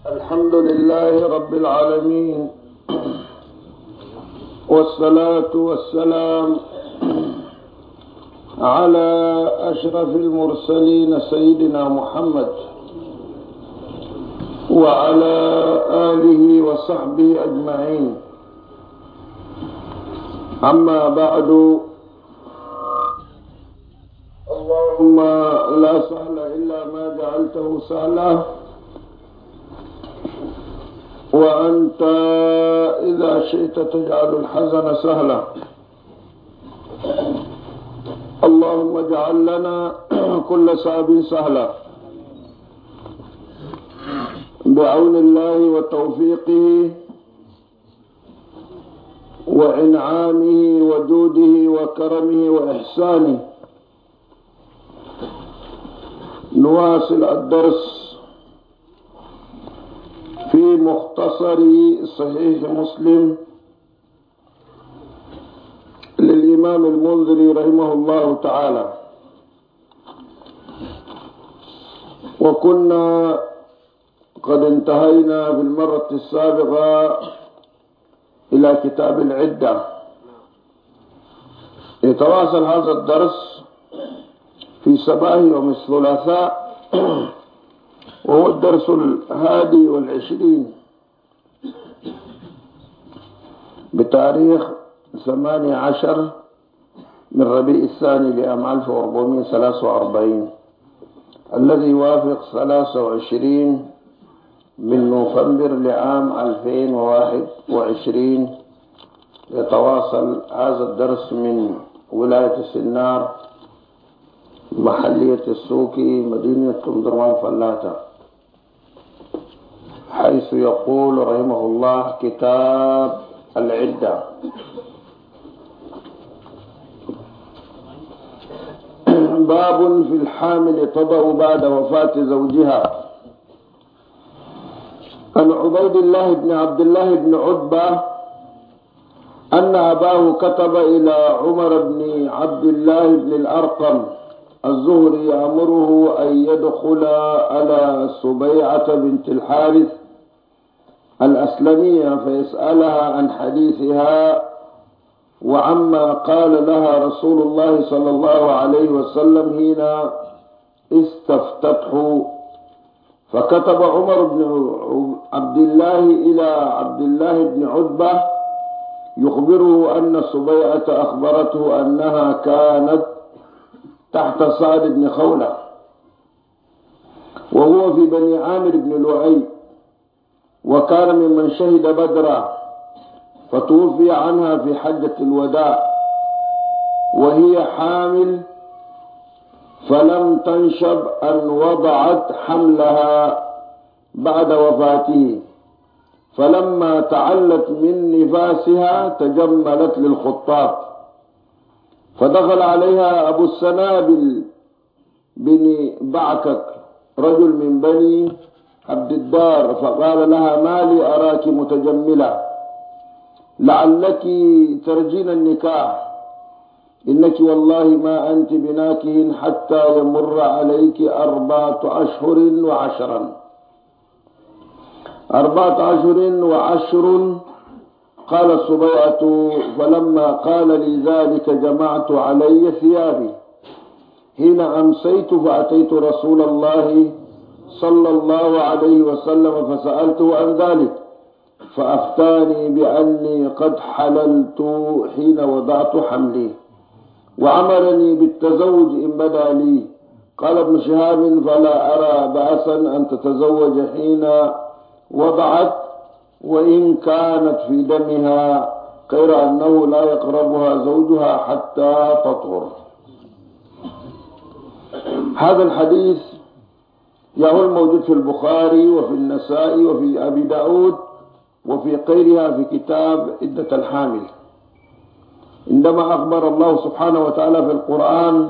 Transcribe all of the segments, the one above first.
الحمد لله رب العالمين، والصلاة والسلام على أشرف المرسلين سيدنا محمد وعلى آله وصحبه أجمعين. أما بعد، اللهم لا سهل إلا ما جعلته سهلا، وأنت إذا شئت تجعل الحزن سهلا. اللهم اجعل لنا كل صعب سهلا بعون الله وتوفيقه وإنعامه وجوده وكرمه وإحسانه. نواصل الدرس في مختصر صحيح مسلم للإمام المنذري رحمه الله تعالى. وكنا قد انتهينا في المرة السابقة إلى كتاب العدة. يتواصل هذا الدرس في صباح يوم الثلاثاء، وهو الدرس 21 بتاريخ 18 من ربيع الثاني لعام 1443، الذي يوافق 23 من نوفمبر لعام 2021. يتواصل هذا الدرس من ولاية السنار، محلية السوكي، مدينة كمدروان فلاتة، حيث يقول رحمه الله: كتاب العدة. باب في الحامل تضع بعد وفاة زوجها. عن عبيد الله بن عبد الله بن عتبة أن أباه كتب إلى عمر بن عبد الله بن الأرقم الزهري يأمره أن يدخل على سبيعة بنت الحارث الأسلمية فيسألها عن حديثها وعما قال لها رسول الله صلى الله عليه وسلم حين استفتته. فكتب عمر بن عبد الله إلى عبد الله بن عتبة يخبره أن سبيعة أخبرته أنها كانت تحت سعد بن خولة، وهو في بني عامر بن لؤي، وكان ممن شهد بدرا، فتوفي عنها في حجة الوداع وهي حامل، فلم تنشب أن وضعت حملها بعد وفاته، فلما تعلت من نفاسها تجملت للخطاب، فدخل عليها أبو السنابل بن بعكك رجل من بني عبد الدار، فقال لها: ما لي أراك متجملة، لعلك ترجين النكاح، إنك والله ما أنت بناكه حتى يمر عليك 4 أشهر وعشرا. 4 أشهر وعشر. قال سبيعة: فلما قال لي ذلك جمعت علي ثيابي حين أمسيت، فأتيت رسول الله صلى الله عليه وسلم فسألته عن ذلك، فأفتاني بأني قد حللت حين وضعت حملي، وأمرني بالتزوج إن بدا لي. قال ابن شهاب: فلا أرى بأسا أن تتزوج حين وضعت، وإن كانت في دمها، غير أنه لا يقربها زوجها حتى تطهر. هذا الحديث يهو موجود في البخاري وفي النسائي وفي أبي داود وفي غيرها في كتاب عدة الحامل، عندما أخبر الله سبحانه وتعالى في القرآن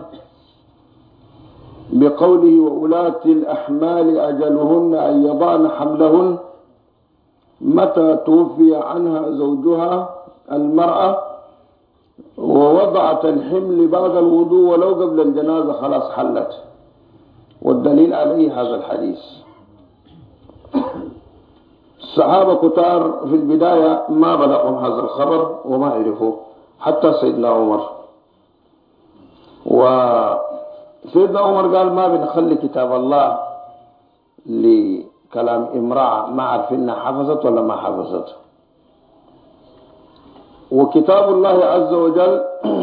بقوله: وأولاة الأحمال أجلهن أن يضعن حملهن، متى توفي عنها زوجها المرأة ووضعت الحمل بعد الوضوء ولو قبل الجنازة خلاص حلت. والدليل عليه هذا الحديث. الصحابة كتار في البداية ما بلغهم هذا الخبر وما عرفوا، حتى سيدنا عمر. وسيدنا عمر قال ما بنخلي كتاب الله لكلام امرأة ما عارفين حفظت ولا ما حفظت. وكتاب الله عز وجل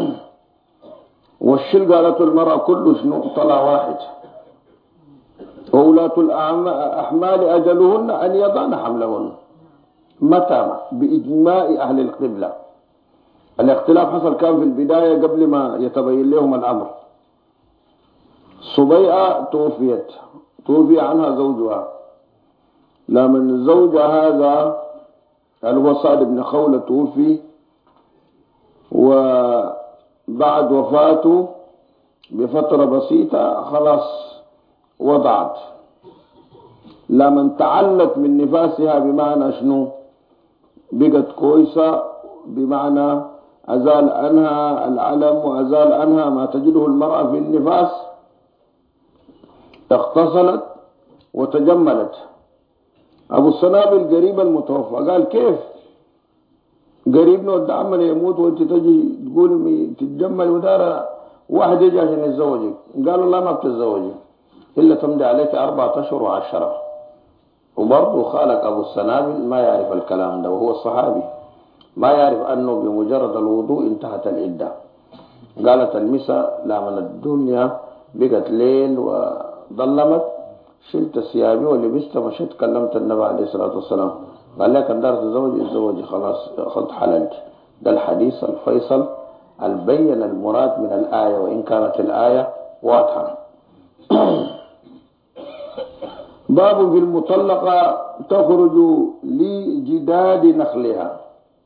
والشل قالت المرأة كله شنو طلع واحد. وولاة الأحمال أجلهن أن يضعن حملهن. متى؟ بإجماع أهل القبلة. الاختلاف حصل كان في البداية قبل ما يتبين لهم الأمر. صبيعة توفي عنها زوجها، لمن زوجها هذا الوصاد بن خولة توفي، وبعد وفاته بفترة بسيطة خلاص وضعت. لمن تعلت من نفاسها بمعنى شنو؟ بقت كويسة، بمعنى أزال عنها العلم وأزال عنها ما تجده المرأة في النفاس، اغتسلت وتجملت. أبو السنابل قريب المتوفى قال كيف قريبنا ودعمنا يموت وانت تجي تقول تتجمل ودار واحد يجي عشان يتزوجك؟ قالوا لا ما بتتزوجي إلا تمضي عليك 4 أشهر و10. وبرضه خالق أبو السنابل ما يعرف الكلام ده، وهو الصحابي ما يعرف أنه بمجرد الوضوء انتهت العدة. قالت المساء لمن الدنيا بقت ليل وظلمت شلت ثيابي ولبست مشيت كلمت النبي عليه الصلاة والسلام، قال لك ان دارت تزوجي خلاص أخذت حللت. ده الحديث الفيصل البين المراد من الآية وإن كانت الآية واضحة. باب في المطلقة تخرج لجداد نخلها.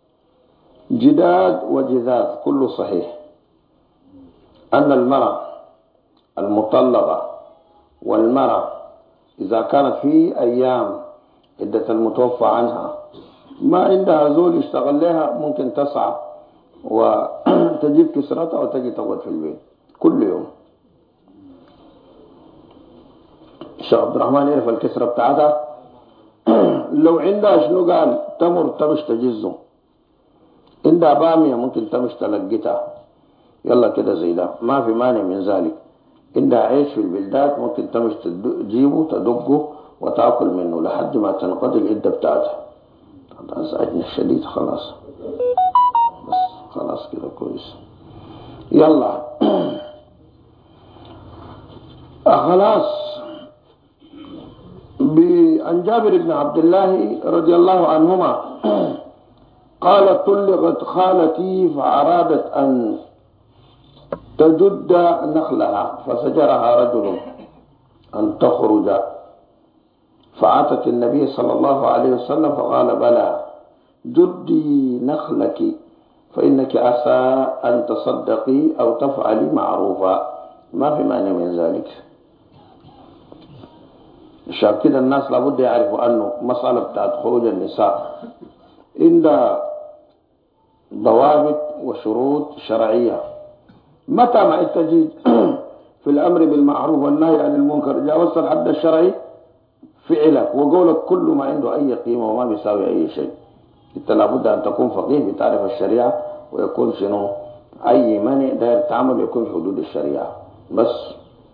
جداد وجذاذ كله صحيح. أن المرأة المطلقة والمرأة إذا كانت في أيام عدة المتوفى عنها ما عندها زول يشتغل لها، ممكن تسعى وتجيب كسرتها وتجي تقعد في البيت كل يوم. الشيخ عبد الرحمن يعرف الكسرة بتاعتها. لو عندها شنو قال تمر تمش تجزه، عندها بامية ممكن تمش تلقتها يلا كده زي ده ما في مانع من ذلك. عندها عيش في البلدات ممكن تمش تجيبه تدقه وتاكل منه لحد ما تنقضي العدة بتاعتها. هذا ازعجني الشديد خلاص، بس خلاص كده كويس يلا. خلاص. عن جابر بن عبد الله رضي الله عنهما قال طلقت خالتي فأرادت أن تجد نخلها فزجرها رجل أن تخرج، فأتت النبي صلى الله عليه وسلم فقال بلى جدي نخلك فإنك عسى أن تصدقي أو تفعلي معروفا، ما في مانع من ذلك. عشان كده الناس لابد يعرفوا أنه مسألة بتاعت خروج النساء عند ضوابط وشروط شرعية. متى ما تجد في الأمر بالمعروف والنهي عن المنكر جاوزت الحد الشرعي فعلك وقولك كل ما عنده أي قيمة وما بيساوي أي شيء. أنت لابد أن تكون فقيه بتعرف الشريعة ويكون شنو أي منع داير تعمل يكون في حدود الشريعة بس.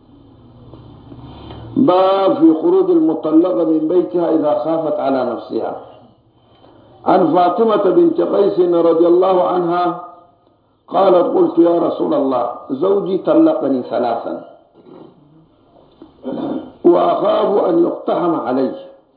باب في خروج المطلقة من بيتها إذا خافت على نفسها. عن فاطمة بنت قيس رضي الله عنها قالت قلت يا رسول الله زوجي طلقني 3 وأخاف أن يقتحم علي.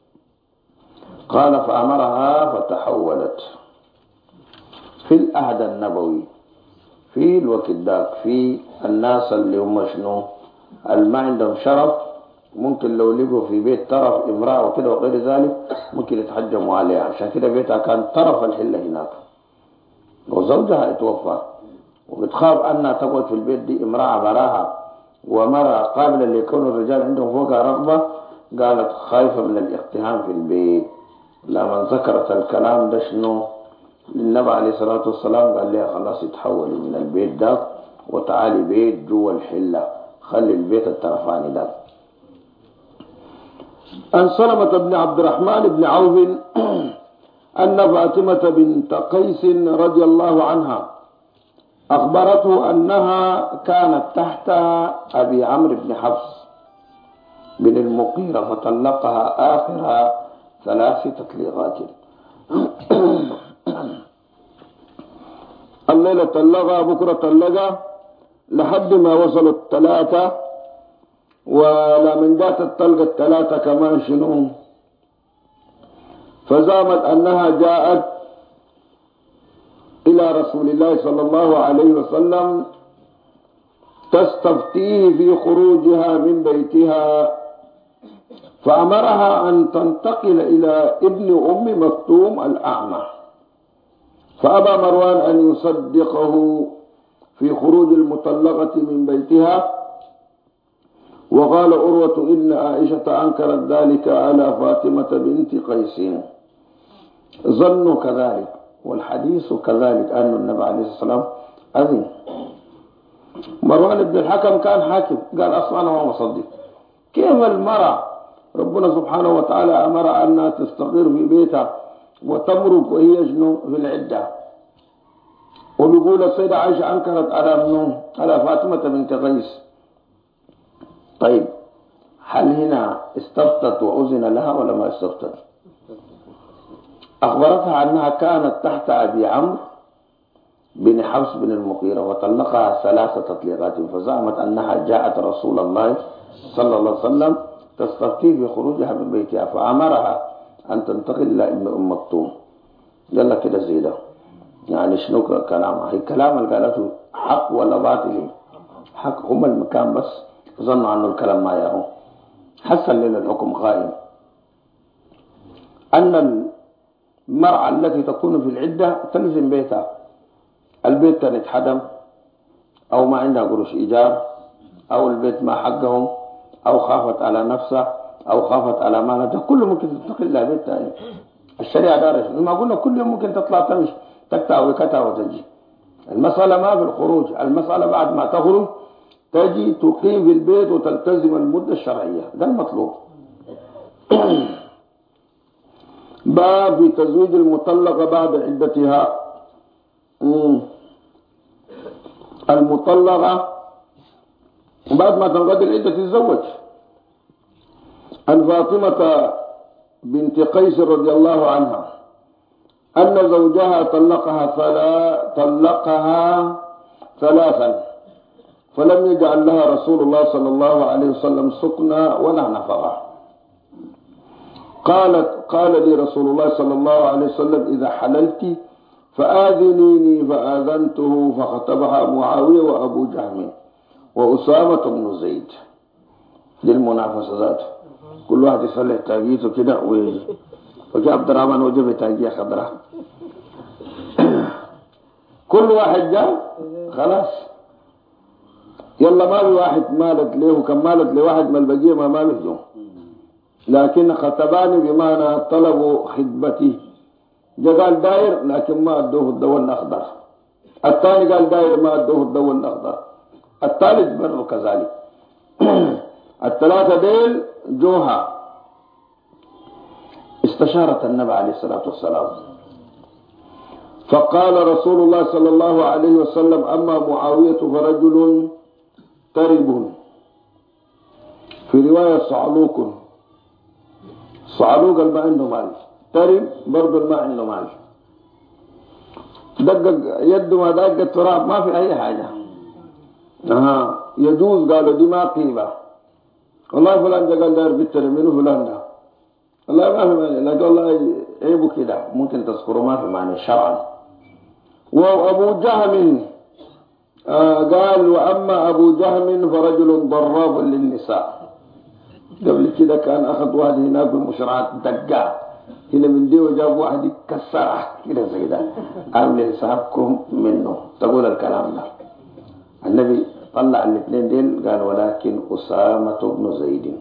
قال فأمرها فتحولت. في العهد النبوي في الوقت ذاك في الناس اللي هم شنو ما عندهم شرف ممكن لو لقوا في بيت طرف امرأة وكده وغير ذلك ممكن يتحجموا عليها. عشان كده بيتها كان طرف الحلة هناك وزوجها اتوفى وبتخاف أنها تقعد في البيت دي امرأة براها ومرأة قابلة ليكون الرجال عندهم فوقها رغبة. قالت خايفة من الاقتحام في البيت. لما ذكرت الكلام ده شنو للنبي عليه الصلاة والسلام قال لها خلاص اتحولي من البيت ده وتعالي بيت جوا الحلة، خلي البيت الطرفاني ده. عن سلمة بن عبد الرحمن بن عوف أن فاطمة بنت قيس رضي الله عنها أخبرته أنها كانت تحت أبي عمرو بن حفص بن المغيرة فطلقها آخر 3 تطليقات. الليلة طلقها، بكرة طلقها، لحد ما وصلوا 3، ولمن جات الطلقة 3 كمان شنو، فزعمت أنها جاءت إلى رسول الله صلى الله عليه وسلم تستفتيه في خروجها من بيتها، فأمرها أن تنتقل إلى ابن أم مكتوم الأعمى، فأبى مروان أن يصدقه في خروج المطلقة من بيتها. وقال عروة إن عائشة أنكرت ذلك على فاطمة بنت قيس. ظنوا كذلك والحديث كذلك أن النبي عليه الصلاة والسلام أذن. مروان بن الحكم كان حاكم، قال أصلا أنا ما مصدق. كيف المرأة ربنا سبحانه وتعالى أمر أنها تستقر في بيتها وتمرق وهي في العدة، وبيقول السيدة عائشة أنكرت على فاطمة بنت قيس. طيب هل هنا استفتت وأذن لها ولا ما استفتت؟ أخبرتها أنها كانت تحت أبي عمرو بن حفص بن المغيرة وطلقها 3 تطليقات، فزعمت أنها جاءت رسول الله صلى الله عليه وسلم تستفتيه في خروجها من بيتها، فأمرها أن تنتقل إلى أم مكتوم. قال لك كده زي ده، يعني شنو كلامها؟ هي كلام اللي قالته حق ولا باطل؟ حق. هم المكان بس ظنوا عنه الكلام ما يهو. حصل لنا الحكم قائم أن المرأة التي تكون في العدة تلزم بيتها. البيت كان يتحدم أو ما عندها قروش إيجار أو البيت ما حقهم أو خافت على نفسها أو خافت على مالها، ده كله ممكن تنتقل إلى بيت ثاني. الشريعة دارت ما قلنا كل يوم ممكن تطلع تمشي تقطع وكتها وتجي. المسألة ما في الخروج، المسألة بعد ما تخرج تجي تقيم في البيت وتلتزم المدة الشرعية، ده المطلوب. باب في تزويج المطلقة بعد عدتها. المطلقة بعد ما تنقضي العدة تتزوج. عن فاطمة بنت قيس رضي الله عنها أن زوجها طلقها 3 فلم يجعل لها رسول الله صلى الله عليه وسلم سكنى ولا نفقة. قال لي رسول الله صلى الله عليه وسلم إذا حللت فآذنيني، فآذنته فخطبها معاوية وأبو جهم وأسامة بن زيد للمنافسات. كل واحد يصلح تاجيته كده ويجي، وجاء عبد الرحمن وجب تاجية خضراء. كل واحد جاء خلاص، يلا ما في واحد مالت له، كم مالت لواحد ما البقية ما مالت له، لكن خطباني بمعنى طلبوا خطبتي. جاء قال داير لكن ما ادوه الضوء الأخضر، الثاني قال داير ما ادوه الضوء الأخضر، الثالث برضه كذلك. ال3 ديل جوها. استشارت النبي عليه الصلاة والسلام فقال رسول الله صلى الله عليه وسلم أما معاوية فرجل ترب، في رواية صعلوك. صعلوك ما عنده مال، ترب برضه ما عنده مال، دقق يده ما دق التراب ما في أي حاجة. يجوز. قالوا دي ما قيمة، والله فلان قال داير بالترب منه فلان ده، والله ما في معنى، لكن والله عيبه كده ممكن تذكره ما في معنى شرعا. وأبو جهم قال وأما أبو جهم فرجل ضراب للنساء. قبل كده كان أخذ واحد هناك بالمشرعات دقاه هنا من دي وجاب واحد يكسره كده زي ده، عامل حسابكم منه. تقول الكلام ده النبي طلع 2 ديل قال ولكن أسامة بن زيد،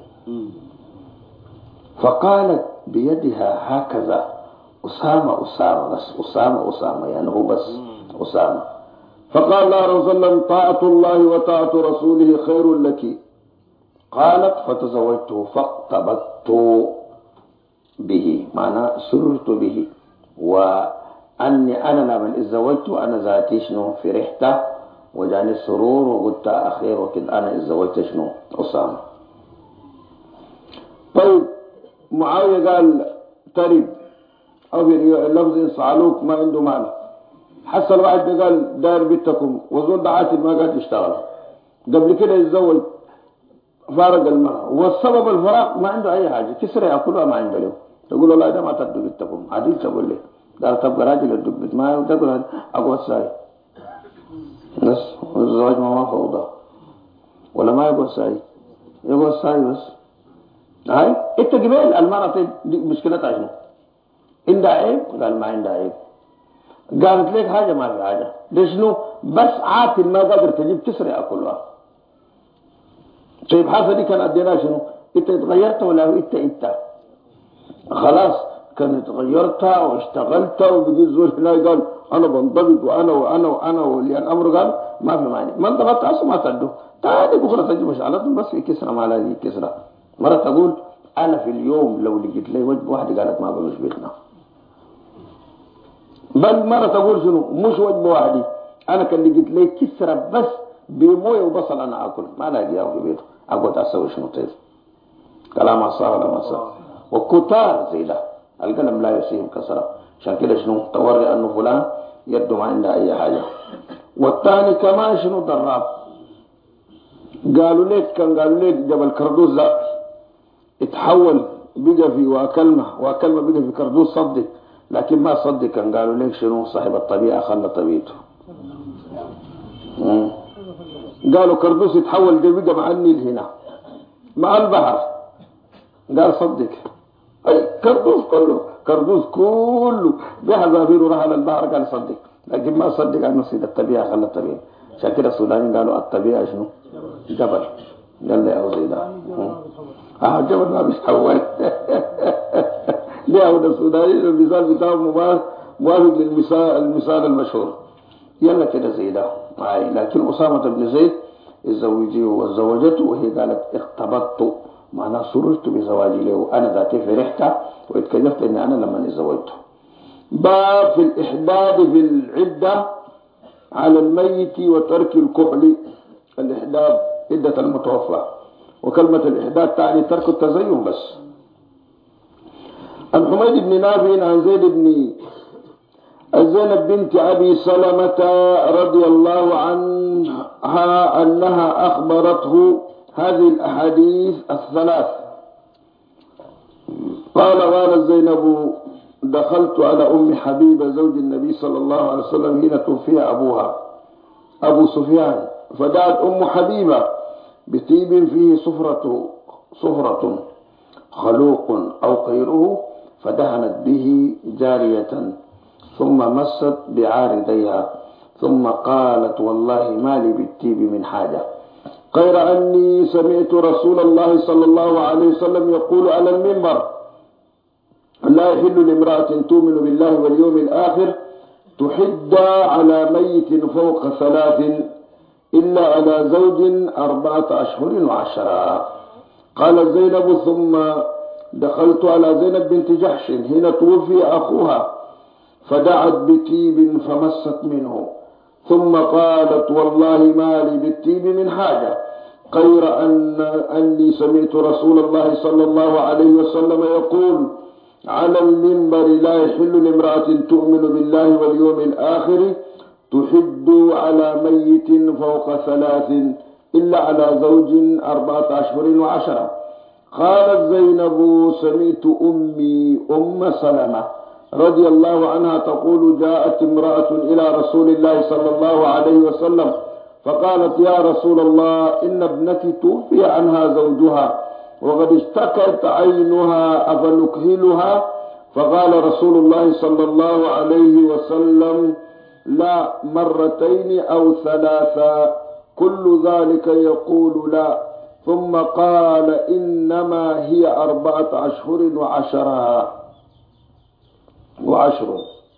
فقالت بيدها هكذا أسامة بس أسامة يعني هو بس أسامة. فقال الله رسول الله طاعة الله وطاعة رسوله خير لك. قالت فتزوجته سررت به، معنى سررت به، وأني أنا لما اتزوجت أنا ذاتي شنو فرحت وجاني السرور وقلت أخير وكد أنا اتزوجت شنو أسامة. طيب معاوية قال ترب، أو في لفظ صعلوك ما عنده مال، حصل واحد قال داير بيتكم وزول دعاتي ما قاعد يشتغل، قبل كده يتزوج فارق المرأة، والسبب الفراق ما عنده أي حاجة، كسر يأكلها ما عنده له، تقول والله ده ما تدوا بيتكم عديل، تقول لي قال تبقى راجل الدب ما تقول أقوى ساي بس، والزواج ما فوضى ولا ما يقوى ساي، يقوى ساي بس. هاي انت قبل المرأة دي مشكلتها شنو؟ عندها عيب؟ قال ما عندها عيب. قالت لك حاجة ما في حاجة، ده شنو؟ بس عاتل ما قادر تجيب كسر يأكلها. طيب حاسة دي كان أدينا شنو؟ انت اتغيرت ولا انت خلاص كان اتغيرت واشتغلت وبقي زول هنا قال انا بنضبط وانا ولي الامر قال ما في مانع، ما انضبطت اصلا ما تدو تعالي بكره تجي مشعلات بس في كسره ما لاقي كسره. مرة تقول انا في اليوم لو لقيت لي وجبه واحده قالت ما بمش بيتنا، بل مرة تقول شنو مش وجبه واحده، انا كان لقيت لي كسره بس بمويه وبصل انا اكل ما لاقيها في بيته، اقعد اسوي شنو طيب؟ كلام صح ولا ما صح؟ وكتار زي ده القلم لا يسيهم كسره، عشان كده شنو توري انه فلان يده ما عنده اي حاجه. والثاني كمان شنو ضراب، قالوا لك جبل كردوس ده اتحول بقى في واكلمه بقى في كردوس صدق، لكن ما صدق، كان قالوا لك شنو صاحب الطبيعه خلى طبيعته. قالوا كردوس يتحول ده بقى مع النيل هنا مع البحر، قال صدق اي كردوس كله بحذافيره راح على البحر، قال صدق، لكن ما صدق انه سيد الطبيعه خلى الطبيعه. عشان كده السودانيين قالوا الطبيعه شنو؟ جبل. قال يا زي ده جبل ما بيتحول. ليه السودانيين المثال بتاعهم موافق للمثال المشهور. يلا كده زي ده لكن أسامة بن زيد الزوجي وزوجته وهي قالت اختبطت، معناه سررت بزواجي له، أنا ذاتي فرحت واتكلفت إن أنا لما تزوجته. باب في الإحداد في العدة على الميت وترك الكحل. الإحداد عدة المتوفى، وكلمة الإحداد تعني ترك التزين بس. عن حميد بن نافع عن زينب بنت أبي سلمة رضي الله عنها أنها أخبرته هذه الأحاديث الثلاث. قالت زينب دخلت على أم حبيبة زوج النبي صلى الله عليه وسلم حين توفي أبوها أبو سفيان، فدعت أم حبيبة بطيب فيه صفرة خلوق أو قيره، فدهنت به جارية ثم مست بعارضيها، ثم قالت والله ما لي بالطيب من حاجة غير أني سمعت رسول الله صلى الله عليه وسلم يقول على المنبر لا يحل لامرأة تؤمن بالله واليوم الآخر تحد على ميت فوق 3 إلا على زوج 4 أشهر و10. قال زينب ثم دخلت على زينب بنت جحش حين توفي أخوها فدعت بطيب فمست منه، ثم قالت والله ما لي بالطيب من حاجة غير أني سمعت رسول الله صلى الله عليه وسلم يقول على المنبر لا يحل لامرأة تؤمن بالله واليوم الآخر تحد على ميت فوق 3 إلا على زوج 4 أشهر و10. قالت زينب سمعت أمي أم سلمة رضي الله عنها تقول جاءت امرأة إلى رسول الله صلى الله عليه وسلم فقالت يا رسول الله إن ابنتي توفي عنها زوجها وقد اشتكت عينها أفنكهلها؟ فقال رسول الله صلى الله عليه وسلم لا 2 أو 3 كل ذلك يقول لا، ثم قال إنما هي 4 أشهر و10.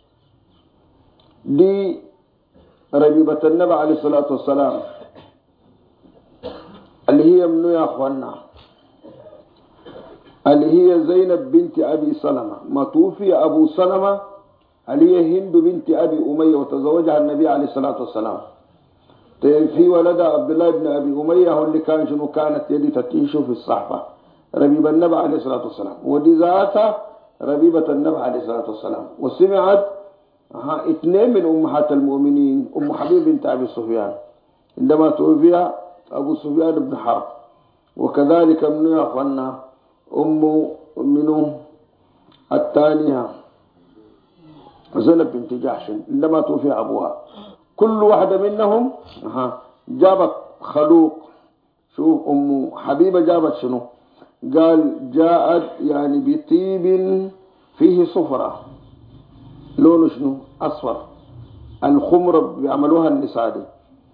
دي ربيبة النبي عليه الصلاة والسلام اللي هي منو يا أخوانا؟ اللي هي زينب بنت أبي سلمة. ما توفي أبو سلمة اللي هي هند بنت أبي أمية وتزوجها النبي عليه الصلاة والسلام. في ولدها عبد الله بن أبي أمية هو اللي كان شنو كانت يدي تتيشه في الصحفة ربيبة النبي عليه الصلاة والسلام، ودي ذاتها ربيبة النبي عليه الصلاة والسلام. وسمعت اثنين من أمهات المؤمنين، أم حبيب بنت أبي سفيان عندما توفي أبو سفيان بن حرب، وكذلك من يا أخوانا منه الثانية زينب بنت جحش عندما توفي أبوها. كل واحدة منهم جابت خلوق. شوف أم حبيبة جابت شنو؟ قال جاءت يعني بطيب فيه صفرة، لونه شنو؟ أصفر. الخمرة بيعملوها النساء دي.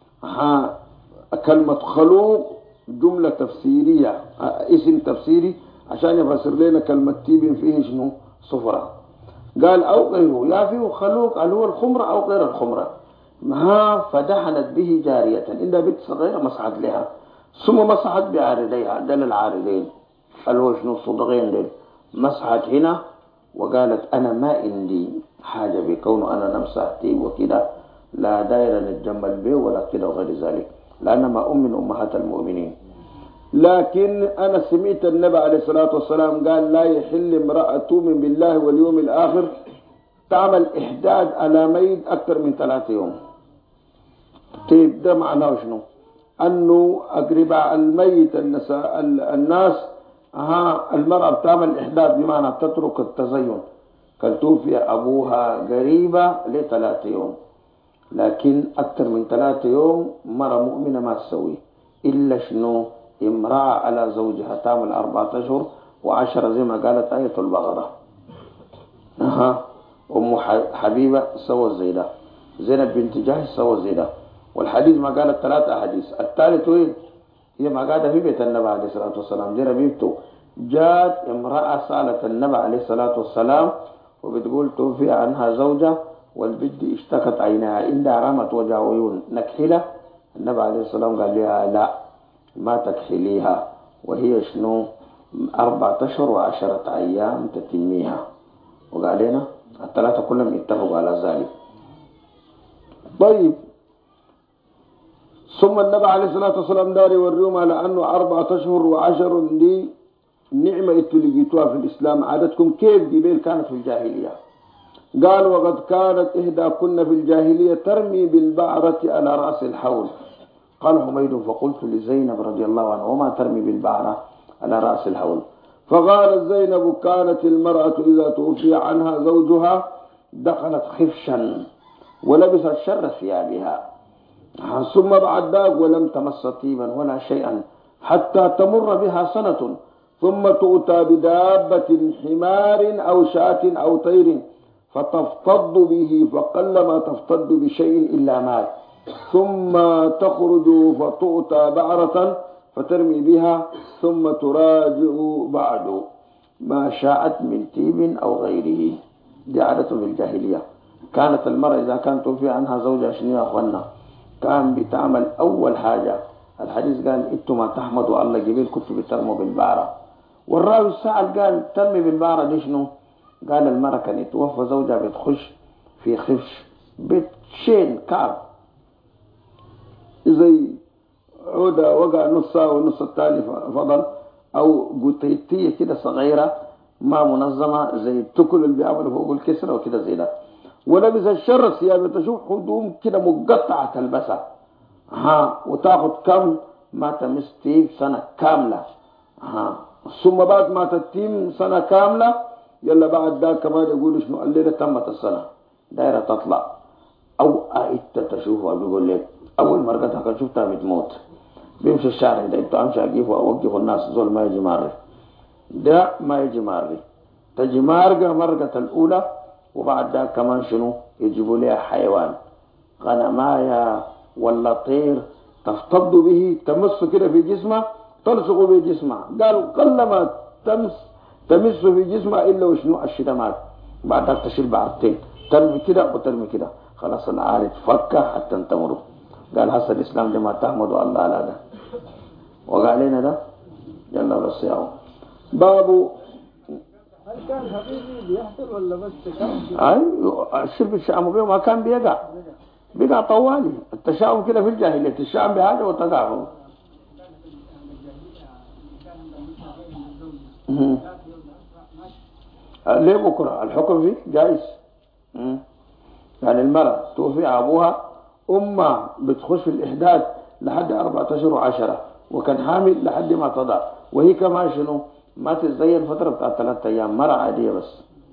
كلمة خلوق جملة تفسيرية، اسم تفسيري عشان يفسر لنا كلمة طيب فيه شنو؟ صفرة. قال أو غيره، يا فيه خلوق اللي هو الخمرة أو غير الخمرة. فدحنت به جارية، إلا بنت صغيرة مسحت لها، ثم مسحت بعارضيها، دل العارضين اللي هو شنو الصدغين دل، مسحت هنا وقالت أنا ما عندي حاجة بكون أنا نمسحتي وكده، لا دايرة نتجمل به ولا كده وغير ذلك، لأن ما من أمهات المؤمنين. لكن أنا سمعت النبي عليه الصلاة والسلام قال لا يحل امرأة تؤمن بالله واليوم الآخر تعمل إحداد على ميت أكثر من 3 يوم. طيب ده معناه شنو؟ أنه أقرباء الميت الناس المرأة بتعمل إحداد بمعنى تترك التزين. كان توفي أبوها قريبة ل3 يوم، لكن أكثر من 3 يوم مرة مؤمنة ما تسوي إلا شنو؟ امرأة على زوجها تعمل 4 أشهر و10 زي ما قالت آية البقرة. أم حبيبة سوى زي ده، زينب بنت جحش سوى زي ده. والحديث ما قالت 3 أحاديث، الثالث وين؟ هي ما قاعدة في بيت النبي عليه الصلاة والسلام، دي ربيبته. جاءت امرأة سألت النبي عليه الصلاة والسلام وبتقول توفي عنها زوجة والبنت اشتكت عينها عندها رمت وجه عيون نكحلة. النبي عليه الصلاة والسلام قال لها لا ما تكحليها، وهي شنو 4 أشهر و10 أيام تتميها. وقال لنا ال3 كلهم اتفقوا على ذلك. طيب ثم النبي عليه الصلاة والسلام دار يوريهم على أنه 4 أشهر و10 دي نعمة لقيتوها في الإسلام. عادتكم كيف قبيل كانت في الجاهلية؟ قال وقد كانت إحدى كنا في الجاهلية ترمي بالبعرة على رأس الحول. قال حميد فقلت لزينب رضي الله عنها وما ترمي بالبعرة على رأس الحول؟ فقالت زينب كانت المرأة إذا توفي عنها زوجها دخلت خفشا ولبست شر ثيابها، ثم بعد ذلك ولم تمس طيبا ولا شيئا حتى تمر بها سنة، ثم تؤتى بدابة حمار أو شاة أو طير فتفتض به، فقلما تفتض بشيء إلا مات، ثم تخرج فتؤتى بعرة فترمي بها، ثم تراجع بعد ما شاءت من طيب أو غيره. دي عادة في الجاهلية. كانت المرأة إذا كانت توفي عنها زوجها شنو يا أخوانا؟ كان بتعمل أول حاجة، الحديث قال انتم ما تحمدوا الله قبل كنتوا بترموا بالبعرة. والراوي سأل قال ترمي بالبعرة دي شنو؟ قال المرأة كان يتوفى زوجها بتخش في خفش بتشين كعب زي عودة وقع نصها والنص الثاني فضل، أو قطيتية كده صغيرة ما منظمة زي التكل اللي بيعملوا فوق الكسرة وكده زي ده. ولبس الشر الثياب تشوف هدوم كده مقطعة تلبسها وتاخد كم ما تمس طيب سنة كاملة. ثم بعد ما تتم سنة كاملة يلا بعد ده كمان يقولوا شنو الليلة تمت السنة دايرة تطلع. أو أنت تشوفها بيقول لك أول مرقتها كان شفتها بتموت، بيمشي الشارع ده انتوا امشي اجيبه اوقف الناس زول ما يجي ماري، ده ما يجي ماري تجي مرقة الأولى، وبعد ده كمان شنو يجيبوا لها حيوان غنماية ولا طير تفتض به تمس كده في جسمه تلصق بجسمه. قال قلما تمس في جسمه إلا وشنو الشدمات. بعد ذلك تشيل بعرتين ترمي كده وترمي كده خلاص العارض فكه حتى تمر. قال هسه الإسلام لما تحمدوا الله على ده وقال لنا ده يلا بس ياو. باب كان حقيقي بيحصل ولا بس تشاؤم؟ أي الشرك الشأم به ما كان بيقع طوالي. التشاؤم كده في الجاهلية، الشأم بهذا وتقع. ليه بكرة الحكم فيه جائز. يعني المرأة توفي أبوها، أمها بتخش في الإحداث لحد 4 أشهر و10، وكان حامل لحد ما تضع، وهي كمان شنو ما تتزين فترة بتاع 3 أيام، مرة عادية بس.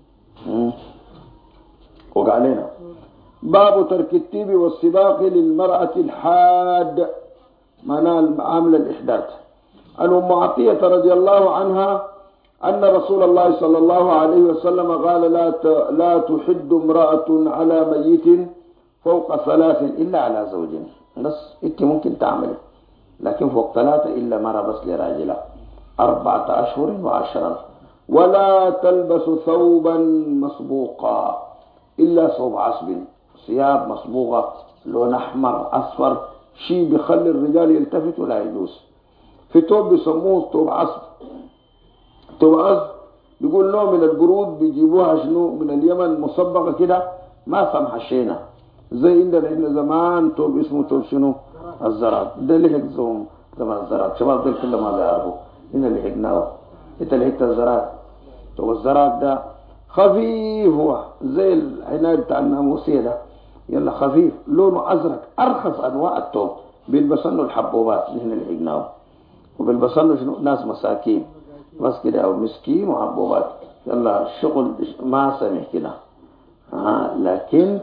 وقع علينا باب ترك الطيب والسباق للمرأة الحاد، معناها عامل الإحداث. عن أم عطية رضي الله عنها أن رسول الله صلى الله عليه وسلم قال لا تحد امرأة على ميت فوق 3 إلا على زوج. بس أنت ممكن تعمل، لكن فوق 3 إلا مرة بس لراجلة 4 أشهر و10. ولا تلبس ثوبا مسبوقا إلا ثوب عصب، ثياب مصبوغة لون أحمر أصفر، شيء بيخلي الرجال يلتفتوا لا يجوز. في توب بيسموه توب عصب. توب عصب بيقول نوع من القرود بيجيبوها شنو من اليمن مصبغة كده، ما سمح الشينا زي عندنا احنا زمان توب اسمه توب شنو الزراد. ده اللي حق زمان الزراد، شباب دول كله ما بيعرفوا، هنا اللي حقناه. انت اللي حقت الزراد. توب الزراد ده خفيف، هو زي العناية بتاع الناموسية ده، يلا خفيف لونه أزرق، أرخص أنواع التوب. بيلبسنه الحبوبات نحن اللي حقناه، وبيلبسنه شنو ناس مساكين بس كده، أو مسكين وحبوبات، يلا الشغل ما سمح كده. لكن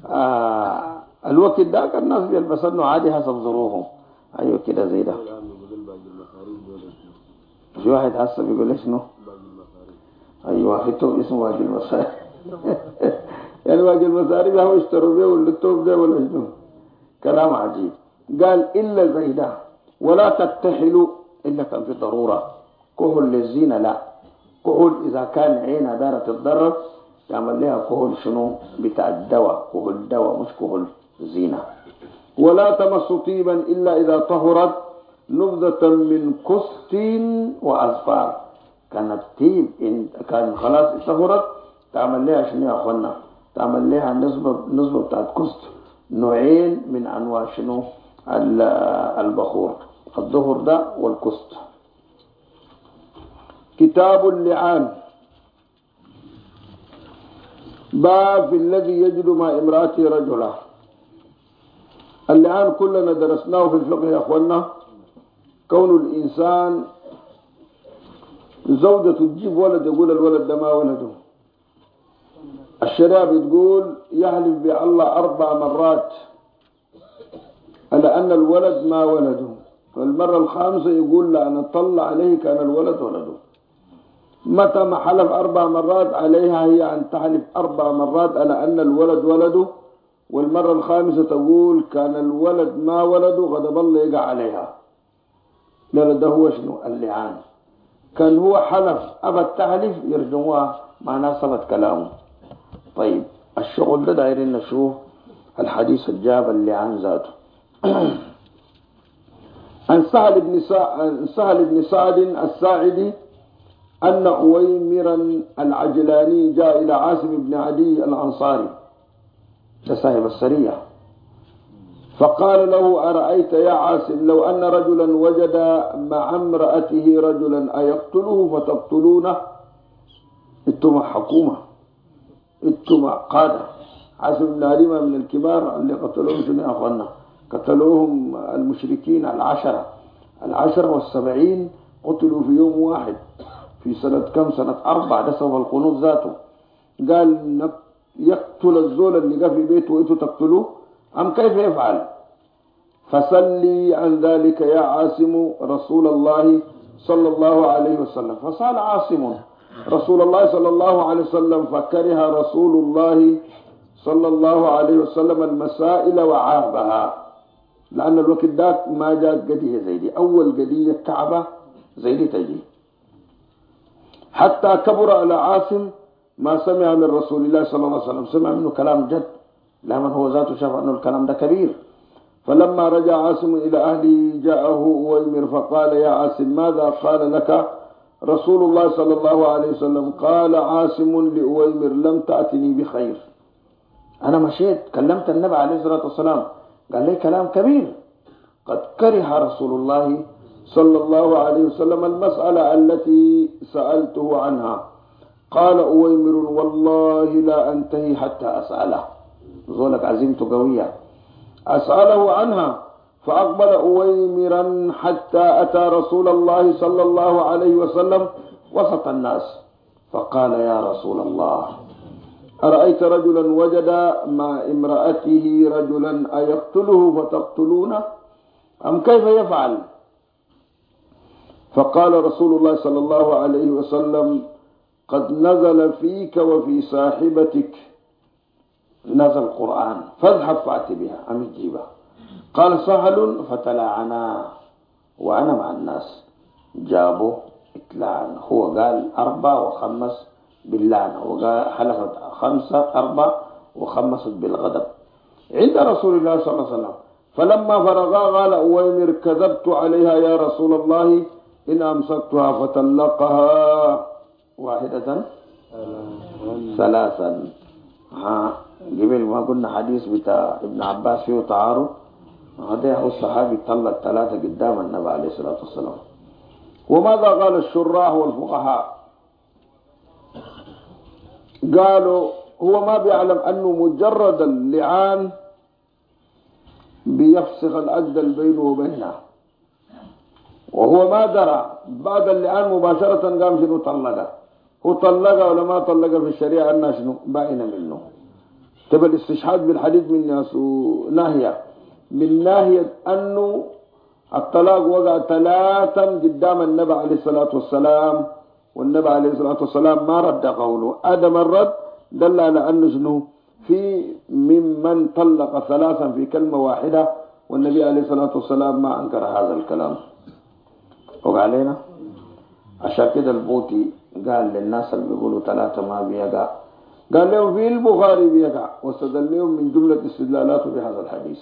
الوقت ده كان الناس بيلبسنه عادي حسب ظروفهم. أيوه كده زي ده. في واحد هسه بيقول لي شنو؟ أيوه في توب اسمه باقي المصاري. يعني باقي المصاري هو يشتروا بيه ولا التوب ده ولا شنو؟ كلام عجيب. قال إلا زي ده. ولا تكتحلوا إلا كان في ضرورة. كحل للزينة لا. كحل إذا كان عينها دارة تتضرر تعمل لها كحل شنو بتاع الدواء، كحل دواء مش كحل زينة. ولا تمس طيبا إلا إذا طهرت نبذة من كست وأظفار. كانت طيب إن كان خلاص طهرت تعمل لها شنو يا أخوانا؟ تعمل لها نسبة بتاعت كست، نوعين من أنواع شنو البخور، الظهر ده والكست. كتاب اللعان. باب الذي يجد مع امرأته رجلا. اللعان كلنا درسناه في الفقه يا أخوانا. كون الإنسان زوجته تجيب ولد يقول الولد ده ما ولده. الشريعة بتقول يحلف بالله 4 مرات على أن الولد ما ولده، والمرة الخامسة يقول لأن اطلع عليه كان الولد ولده. متى ما حلف 4 مرات عليها هي أن تحلف 4 مرات على أن الولد ولده، والمرة الخامسة تقول كان الولد ما ولده غضب الله يقع عليها. لا ده هو شنو اللعان. كان هو حلف أبد تحلف يرجموها معناه ثبت كلامه. طيب الشغل ده دايرين نشوف الحديث الجاب اللعان ذاته. عن سهل بن سعد الساعدي أن أويمرا العجلاني جاء إلى عاصم بن عدي الأنصاري صاحب السرية، فقال له أرأيت يا عاصم لو أن رجلا وجد مع امرأته رجلا أيقتله فتقتلونه؟ انتم حكومة، انتم قادة. عاصم بن عريمة من الكبار اللي قتلوهم شنو يا أخوانا؟ قتلوهم المشركين 10 و70 قتلوا في يوم واحد في سنة كم؟ سنة 4. ده سبب القنوط ذاته. قال يقتل الزول اللي قال في بيته وانتوا تقتلوه أم كيف يفعل؟ فصلي عن ذلك يا عاصم رسول الله صلى الله عليه وسلم. فصال عاصم رسول الله صلى الله عليه وسلم، فكره رسول الله صلى الله عليه وسلم المسائل وعابها، لأن الوقت ذاك ما جاءت قضية زي دي. أول قضية كعبة زي دي تجي. حتى كبر على عاصم ما سمع من رسول الله صلى الله عليه وسلم، سمع منه كلام جد، لمن هو ذاته شاف أنه الكلام ده كبير. فلما رجع عاصم إلى أهله جاءه أويمر فقال يا عاصم ماذا قال لك رسول الله صلى الله عليه وسلم قال عاصم لأويمر لم تأتني بخير. أنا مشيت كلمت النبي عليه الصلاة والسلام قال لي كلام كبير. قد كره رسول الله صلى الله عليه وسلم المسألة التي سألته عنها. قال أويمر والله لا أنتهي حتى أسأله. زولك عزيمته قوية. أسأله عنها. فأقبل أويمرا حتى أتى رسول الله صلى الله عليه وسلم وسط الناس فقال يا رسول الله أرأيت رجلا وجد مع امرأته رجلا أيقتله فتقتلونه أم كيف يفعل؟ فقال رسول الله صلى الله عليه وسلم قد نزل فيك وفي صاحبتك نزل القرآن فاذهب فأت بها أم تجيبها. قال سهل فتلاعنا وأنا مع الناس جابوا اتلعن. هو قال 4 وخمس باللعنة وقال حلفت 5 4 وخمست بالغضب عند رسول الله صلى الله عليه وسلم. فلما فرغا قال أويمر كذبت عليها يا رسول الله إن أمسكتها فطلقها 1 3. قبل ما قلنا حديث بتاع ابن عباس فيه تعارض. هذا هو الصحابي طلق 3 قدام النبي عليه الصلاة والسلام. وماذا قال الشراح والفقهاء؟ قالوا هو ما بيعلم أنه مجرد اللعان بيفسخ العقد بينه وبينها وهو ما درى بعد اللعان مباشرة قام شنو طلقها. هو طلقها ولا ما طلقها في الشريعة أنها شنو باينة منه. تبى الاستشهاد بالحديث من ناس ناهية من ناهية أنه الطلاق وقع 3 قدام النبي عليه الصلاة والسلام والنبي عليه الصلاة والسلام ما رد قوله. عدم الرد دل على أنه شنو في ممن طلق 3 في كلمة واحدة والنبي عليه الصلاة والسلام ما أنكر هذا الكلام. وقالينا عشان كده البوتي قال للناس اللي بيقولوا 3 ما بيقع قال لهم في البخاري بيقع واستدل لهم من جملة استدلالاته بهذا الحديث.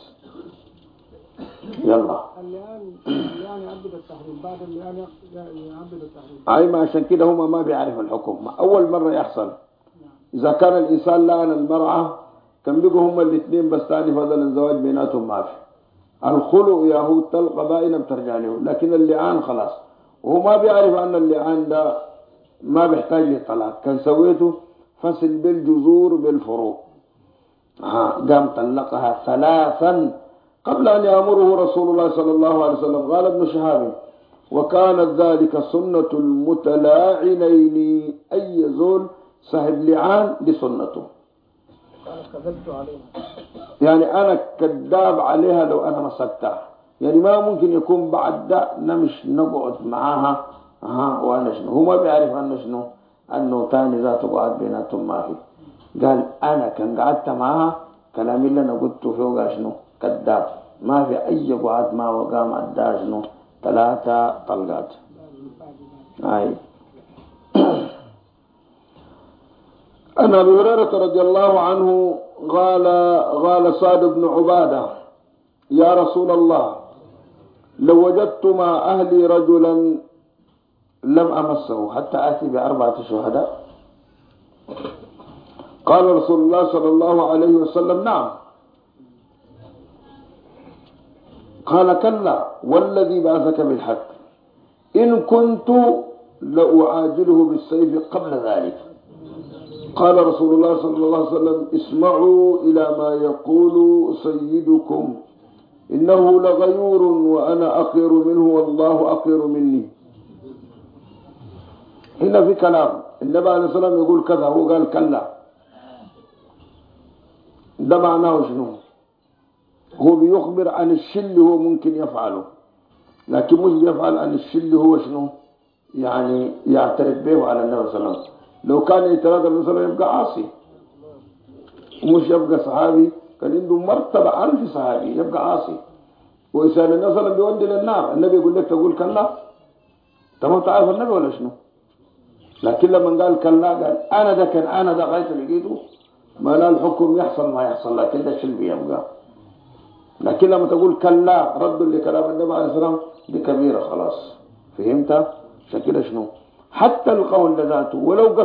يلا اللعان يعبد التحريم بعد اللعان يعبد التحريم. أي ما عشان كده هم ما بيعرفوا الحكم. أول مرة يحصل إذا كان الإنسان لعن المرأة كان بيقوا هم الاثنين بس تاني فضل الزواج بيناتهم ما في. الخلو ياهو تلقى باينة بترجع له لكن اللعان خلاص وهو ما بيعرف أن اللعان ده ما بيحتاج للطلاق. كان سويته فصل بالجذور بالفروع. قام طلقها 3 قبل أن يأمره رسول الله صلى الله عليه وسلم. قال ابن شهاب وكانت ذلك سنة المتلاعنين. أي زول صاحب لعان بسنته. كذبت عليها يعني أنا كذاب عليها لو أنا مسكتها. يعني ما ممكن يكون بعد ده نمش نقعد معاها وأنا شنو. هو ما بيعرف أنه شنو أنه تاني ذاته قعد بيناتهم ما في. قال أنا كان قعدت معاها كلامي اللي أنا قلته فيه شنو كذاب ما في أي قعد ما وقام أدى شنو 3 طلقات. أي أن أبي هريرة رضي الله عنه قال سعد بن عبادة يا رسول الله لو وجدت مع أهلي رجلا لم أمسه حتى آتي ب4 شهداء. قال رسول الله صلى الله عليه وسلم نعم. قال كلا والذي بعثك بالحق إن كنت لأعاجله بالسيف قبل ذلك. قال رسول الله صلى الله عليه وسلم اسمعوا إلى ما يقول سيدكم إنه لغيور وأنا أقير منه والله أقير مني. هنا في كلام النبي عليه الصلاة والسلام يقول كذا هو قال كلا. ده معناه شنو؟ هو بيخبر عن الشيء اللي هو ممكن يفعله لكن مش بيفعل عن الشيء اللي هو شنو يعني يعترف به على النبي صلى الله عليه وسلم. لو كان اعتراض النبي صلى الله عليه وسلم يبقى عاصي ومش يبقى صحابي. كان عنده مرتبة 1000 صحابي يبقى عاصي. وإنسان النبي صلى الله عليه وسلم بيودي للنار النبي يقول لك تقول كلا. تمام تعرف النبي ولا شنو؟ لكن لما قال كلا قال أنا ده غاية لقيته ما لا الحكم يحصل ما يحصل لكن ده شل بيبقى. لكن لما تقول كلا رد لكلام النبي عليه الصلاة والسلام دي كبيرة خلاص. فهمت؟ عشان كده شنو حتى القول ذاته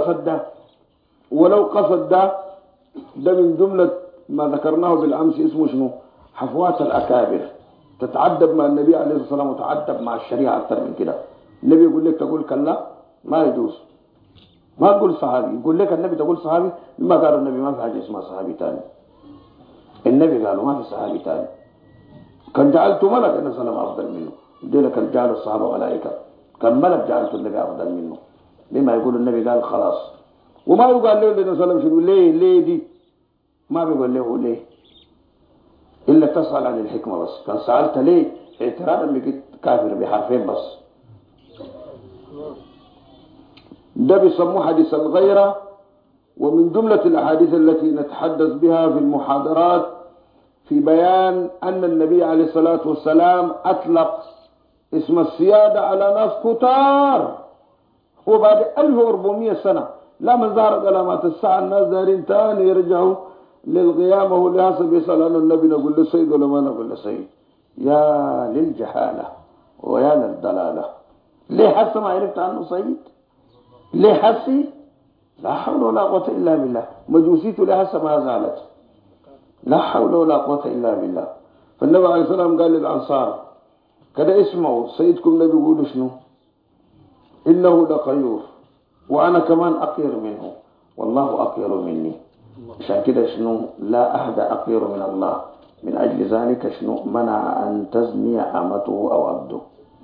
ولو قصد ده من جملة ما ذكرناه بالأمس اسمه شنو؟ حفوات الأكابر. تتعدب مع النبي عليه الصلاة والسلام وتعدب مع الشريعة أكثر من كده. النبي يقول لك تقول كلا ما يجوز، ما تقول صحابي. يقول لك النبي تقول صحابي، لما قال النبي ما في حاجة اسمها صحابي تاني. النبي قالوا ما في صحابي تاني. كان جعلت ملك النبي صلى الله عليه وسلم أفضل منه، دي لك جعل الصحابة ملائكة. كان ملك جعلت النبي أفضل منه. لما يقول النبي قال خلاص، وما يقال له النبي صلى الله عليه وسلم ليه دي، ما بيقول له ليه إلا تسأل عن الحكمة بس. كان سألت ليه اعتراضا بقيت كافر بحرفين بس. ده بيسموه حديث الغيرة. ومن جملة الأحاديث التي نتحدث بها في المحاضرات في بيان أن النبي عليه الصلاة والسلام أطلق اسم السيادة على ناس كتار. هو بعد 1400 سنة لا من ظهرت علامات الساعة الناس دارين تاني يرجعوا للقيامة. هو اللي حسب يسأل عنه النبي نقول له سيد ولا ما نقول له سيد؟ يا للجهالة ويا للضلالة. ليه حسب ما عرفت عنه سيد؟ ليه حسي؟ لا حول ولا قوة إلا بالله. مجوسيته ليه حسب ما زالت؟ لا حول ولا قوة إلا بالله. فالنبي عليه الصلاة والسلام قال للأنصار كده اسمعوا سيدكم النبي يقول شنو؟ إنه لقيور وأنا كمان أقير منه والله أقير مني. عشان كده شنو؟ لا أحد أقير من الله. من أجل ذلك شنو؟ منع أن تزني أمته أو عبده.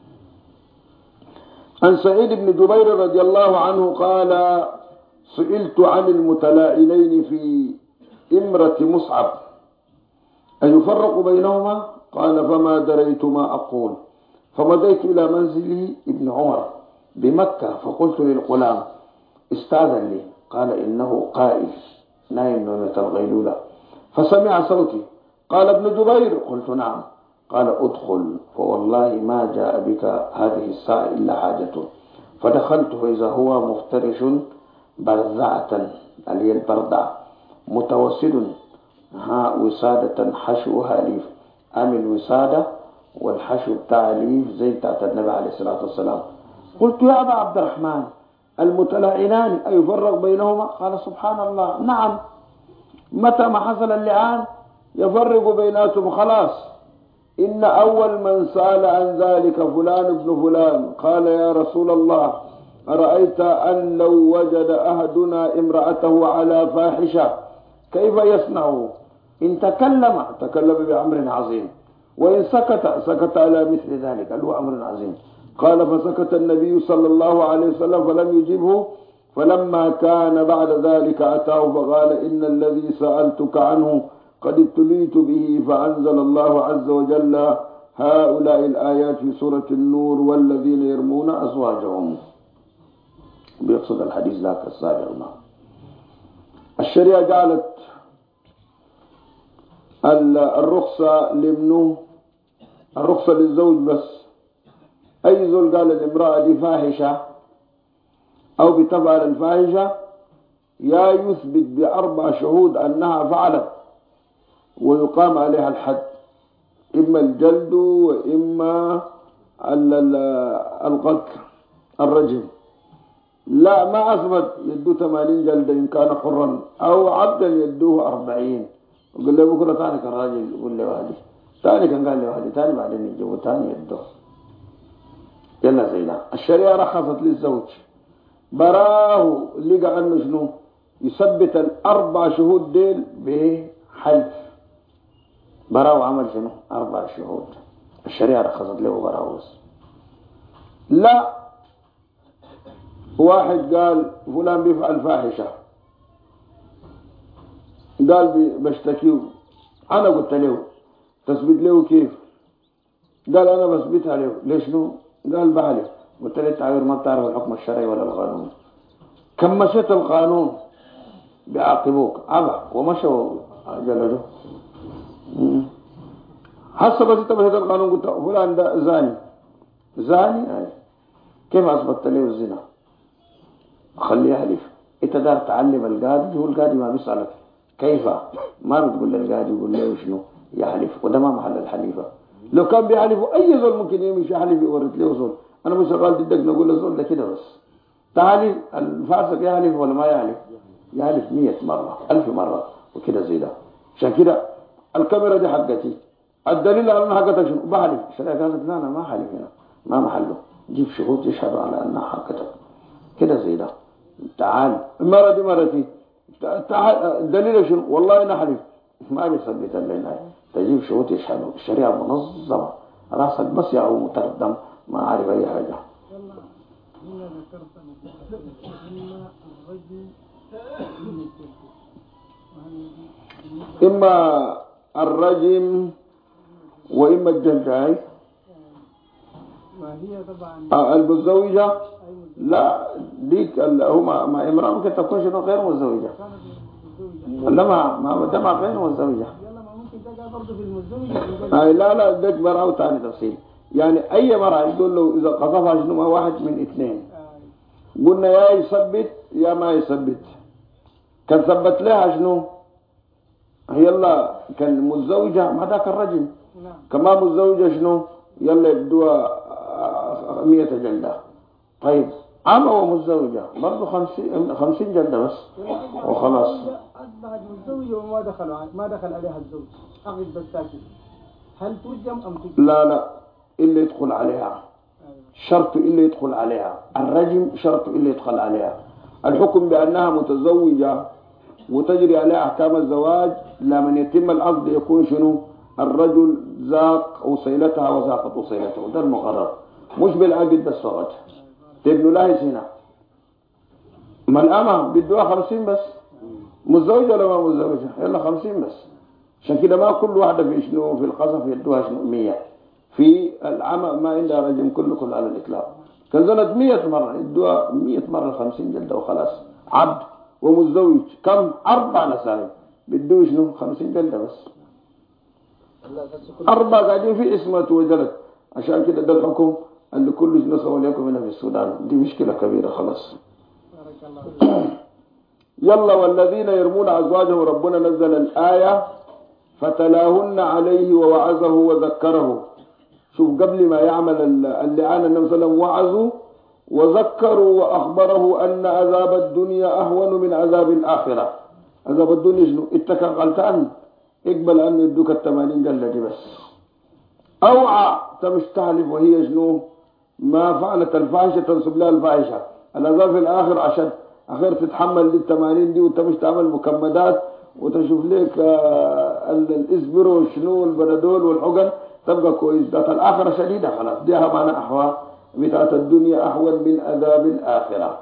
عن سعيد بن جبير رضي الله عنه قال سئلت عن المتلاعنين في إمرة مصعب أيفرق بينهما؟ قال فما دريت ما أقول. فمضيت إلى منزلي ابن عمر بمكة فقلت للغلام استأذن لي. قال إنه قائل نايم نومة الغيلولة. فسمع صوتي قال ابن جبير. قلت نعم. قال ادخل فوالله ما جاء بك هذه الساعة إلا حاجته. فدخلت فإذا هو مفترش برزعة اللي البردع متوسد وسادة حشوها ليف. أم الوسادة والحشو بتاع ليف زي بتاعت النبي عليه الصلاة والسلام. قلت يا أبا عبد الرحمن المتلاعنان أيفرق بينهما؟ قال سبحان الله نعم. متى ما حصل اللعان يفرق بيناتهم خلاص. إن أول من سأل عن ذلك فلان ابن فلان. قال يا رسول الله أرأيت أن لو وجد أحدنا امرأته على فاحشة كيف يصنع؟ إن تكلم بأمر عظيم وإن سكت على مثل ذلك هو أمر عظيم. قال فسكت النبي صلى الله عليه وسلم فلم يجبه. فلما كان بعد ذلك أتاه فقال إن الذي سألتك عنه قد ابتليت به. فأنزل الله عز وجل هؤلاء الآيات في سورة النور والذين يرمون أزواجهم. بيقصد الحديث ذاك السابق. الشريعة جعلت الرخصة لمنه الرخصة للزوج بس. أي زول قال الامرأة دي فاحشة أو بتفعل الفاحشة يا يثبت ب4 شهود أنها فعلت ويقام عليها الحد، إما الجلد وإما القتل الرجم. لا ما أثبت يدو 80 جلد إن كان حرا أو عبدا يدوه 40. يقول له بكرة ثاني كان راجل يقول له واحد ثاني كان قال له واحد ثاني بعدين يجيبه ثاني يدوه. يلا زينا. الشريعة رخصت للزوج براه لقى عنه شنو؟ يثبت ال4 شهود ديل بحلف. براه عمل شنو؟ 4 شهود. الشريعة رخصت له براه. لا واحد قال فلان بيفعل فاحشة قال بشتكيه. أنا قلت له تثبت له كيف؟ قال أنا بثبتها له. ليش نو؟ قال بعلف. قلت له التعبير ما بتعرف الحكم الشرعي ولا القانون. كم مشيت القانون بيعاقبوك أبا ومشوا جلدوا. حسب انت مشيت القانون قلت فلان ده زاني كيف أثبت له الزنا؟ خليه يحلف. انت دار تعلم القاضي. هو القاضي ما بيسألك كيف، ما بتقول للقاضي يقول له شنو يحلف. وده ما محل الحليفة. لو كان بيحلفوا أي زول ممكن يمشي يحلف يورد له زول. أنا مش شغال ضدك نقول له زول ده كده بس تعالي الفاسق يحلف ولا ما يحلف؟ يحلف 100 مرة 1000 مرة وكده زي ده. عشان كده الكاميرا دي حقتي، الدليل على انها حقتك شنو؟ بحلف. الشريعة قالت لا انا ما حلف هنا، ما محله، جيب شهود يشهدوا على انها حقتك كده زي ده. تعال المرة دي مرتي، الدليل شنو؟ والله انا حلف، ما بيثبت لنا، تجيب شهود يشهدوا. الشريعة منظمة، راسك بس يا هو متردم ما عارف اي حاجة. هنا ذكرت إما الرجل إما الرجم وإما الجلد. ما هي طبعا المتزوجة لا ديك هما مع امرأة ممكن تكون شنو غير متزوجة. لا ما ده غير متزوجة. يلا ما ممكن تلقى برضه في المتزوجة. لا ديك مرأة وثاني تفصيل. يعني أي مرأة يقول له إذا قصفها شنو ما واحد من اثنين، قلنا يا يثبت يا ما يثبت. كان ثبت لها شنو؟ يلا كان متزوجة ما ذاك الرجل. كمان متزوجة شنو؟ يلا يبدوها 100 جلدة. طيب عامة ومتزوجة برضه 50 جلدة بس وخلاص. أصبحت متزوجة وما ما دخل عليها الزوج، أخذ بس ساكت، هل ترجم أم ترجم؟ لا إلا يدخل عليها، شرط إلا يدخل عليها. الرجم شرط إلا يدخل عليها. الحكم بأنها متزوجة وتجري عليها أحكام الزواج لمن يتم العقد يكون شنو؟ الرجل ذاق وصيلتها وذاقت وصيلته، ده المقرر، مش بالعقد بس فقط. تبنوا لها هنا ما الأمة بدوها 50 بس، متزوجة ولا ما متزوجة؟ يلا 50 بس. عشان كده ما كل واحدة في شنو في القصف يدوها شنو 100. في العمى ما عندها رجم كل على الإطلاق. كان زلت 100 مرة يدوها 100 مرة 50 جلدة وخلاص. عبد ومتزوج كم 4 نسائل بدو شنو 50 جلدة بس. 4 قاعدين في اسمة وجلد. عشان كده ده الحكم اللي كل نصر وليكم هنا في السودان. دي مشكلة كبيرة خلاص. يلا والذين يرمون أزواجهم ربنا نزل الآية فتلاهن عليه ووعظه وذكره. شوف قبل ما يعمل اللعان النبي صلى الله عليه وسلم وعظوا وذكروا وأخبره أن عذاب الدنيا أهون من عذاب الآخرة. عذاب الدنيا شنو؟ اتكا غلطان اقبل أن يدوك 80 جلدة بس. أوعى تمستهلف وهي شنو؟ ما فعلت الفاحشة تنسب لها الفاحشة. العذاب في الآخر عشان أخير تتحمل دي 80 دي وتمش تعمل مكمدات وتشوف لك الإسبر وشنو البنادول والحقن تبقى كويس. ذات الآخرة شديدة خلاص. ديها معنى أحوال بتاعت الدنيا أحوال من عذاب الآخرة.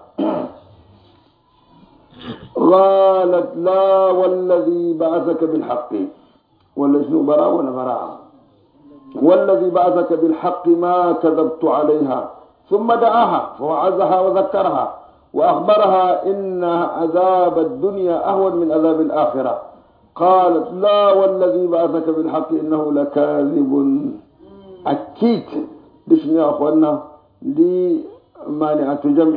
قالت لا والذي بعثك بالحق ولا شنو براء ولا براء والذي بعثك بالحق ما كذبت عليها. ثم دعاها فوعظها وذكرها وأخبرها إن عذاب الدنيا أهون من عذاب الآخرة. قالت لا والذي بعثك بالحق إنه لكاذب. أكيد دي شنو يا أخوانا؟ دي مانعة جمع.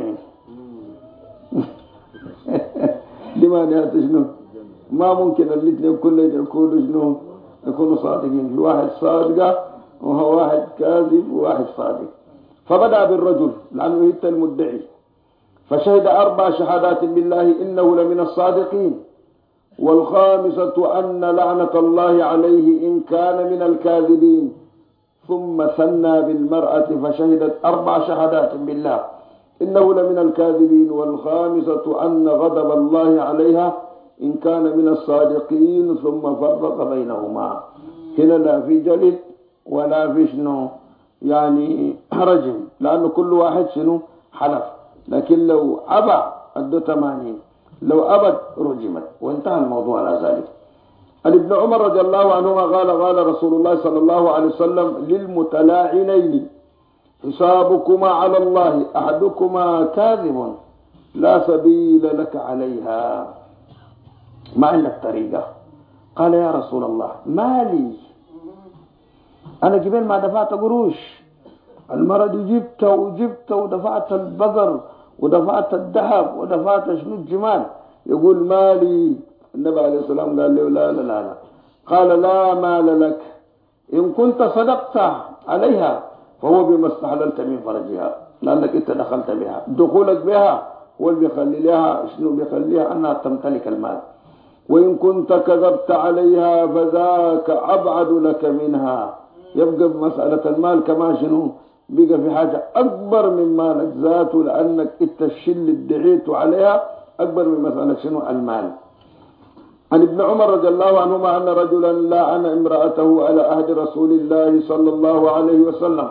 دي مانعة شنو؟ ما ممكن الاثنين كلهم يكونوا شنو؟ يكونوا صادقين. في واحد صادقة وهو واحد كاذب وواحد صادق. فبدأ بالرجل لأنه هو المدعي فشهد 4 شهادات بالله إنه لمن الصادقين والخامسة أن لعنة الله عليه إن كان من الكاذبين. ثم ثنى بالمرأة فشهدت 4 شهادات بالله إنه لمن الكاذبين والخامسة أن غضب الله عليها إن كان من الصادقين. ثم فرق بينهما. هنا لا في جلد ولا في شنو يعني رجم لأنه كل واحد شنو حلف. لكن لو أبى أدو 80 لو أبد رجمت وانتهى الموضوع على ذلك. عن ابن عمر رضي الله عنهما قال رسول الله صلى الله عليه وسلم للمتلاعنين حسابكما على الله أحدكما كاذب لا سبيل لك عليها. ما عندك طريقة. قال يا رسول الله مالي أنا قبل ما دفعت قروش المرض جبت ودفعت البقر ودفعت الذهب ودفعت شنو الجمال. يقول مالي. النبي عليه السلام قال له لا. قال لا مال لك إن كنت صدقت عليها فهو بما استحللت من فرجها. لأنك أنت دخلت بها. دخولك بها هو اللي بيخلي لها شنو، بيخليها أنها تمتلك المال. وإن كنت كذبت عليها فذاك أبعد لك منها. يبقى بمسألة المال كمان شنو، بقى في حاجة أكبر من مالك ذاته، لأنك أنت الشيء اللي ادعيت عليها أكبر من مسألة شنو، المال. عن ابن عمر رضي الله عنهما أن رجلا لعن امرأته على عهد رسول الله صلى الله عليه وسلم،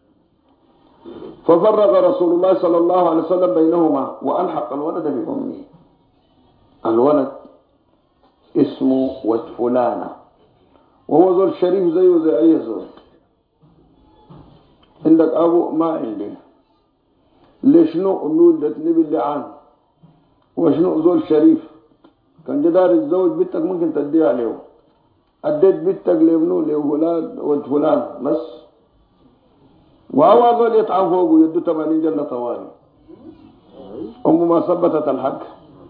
ففرق رسول الله صلى الله عليه وسلم بينهما وألحق الولد بأمه. الولد اسمه ود فلانة، وهو زول شريف زيه زي أي زول. عندك أبو؟ ما عندي. ليشنو أمي ولدتني باللعان؟ وشنو زول شريف كان جدار الزوج بنتك ممكن تديها له، أديت بنتك لابنه لفلان ود فلان بس، وهو زول يطعن فوقه يده 80 جلة طوالي. أمه ما ثبتت الحق،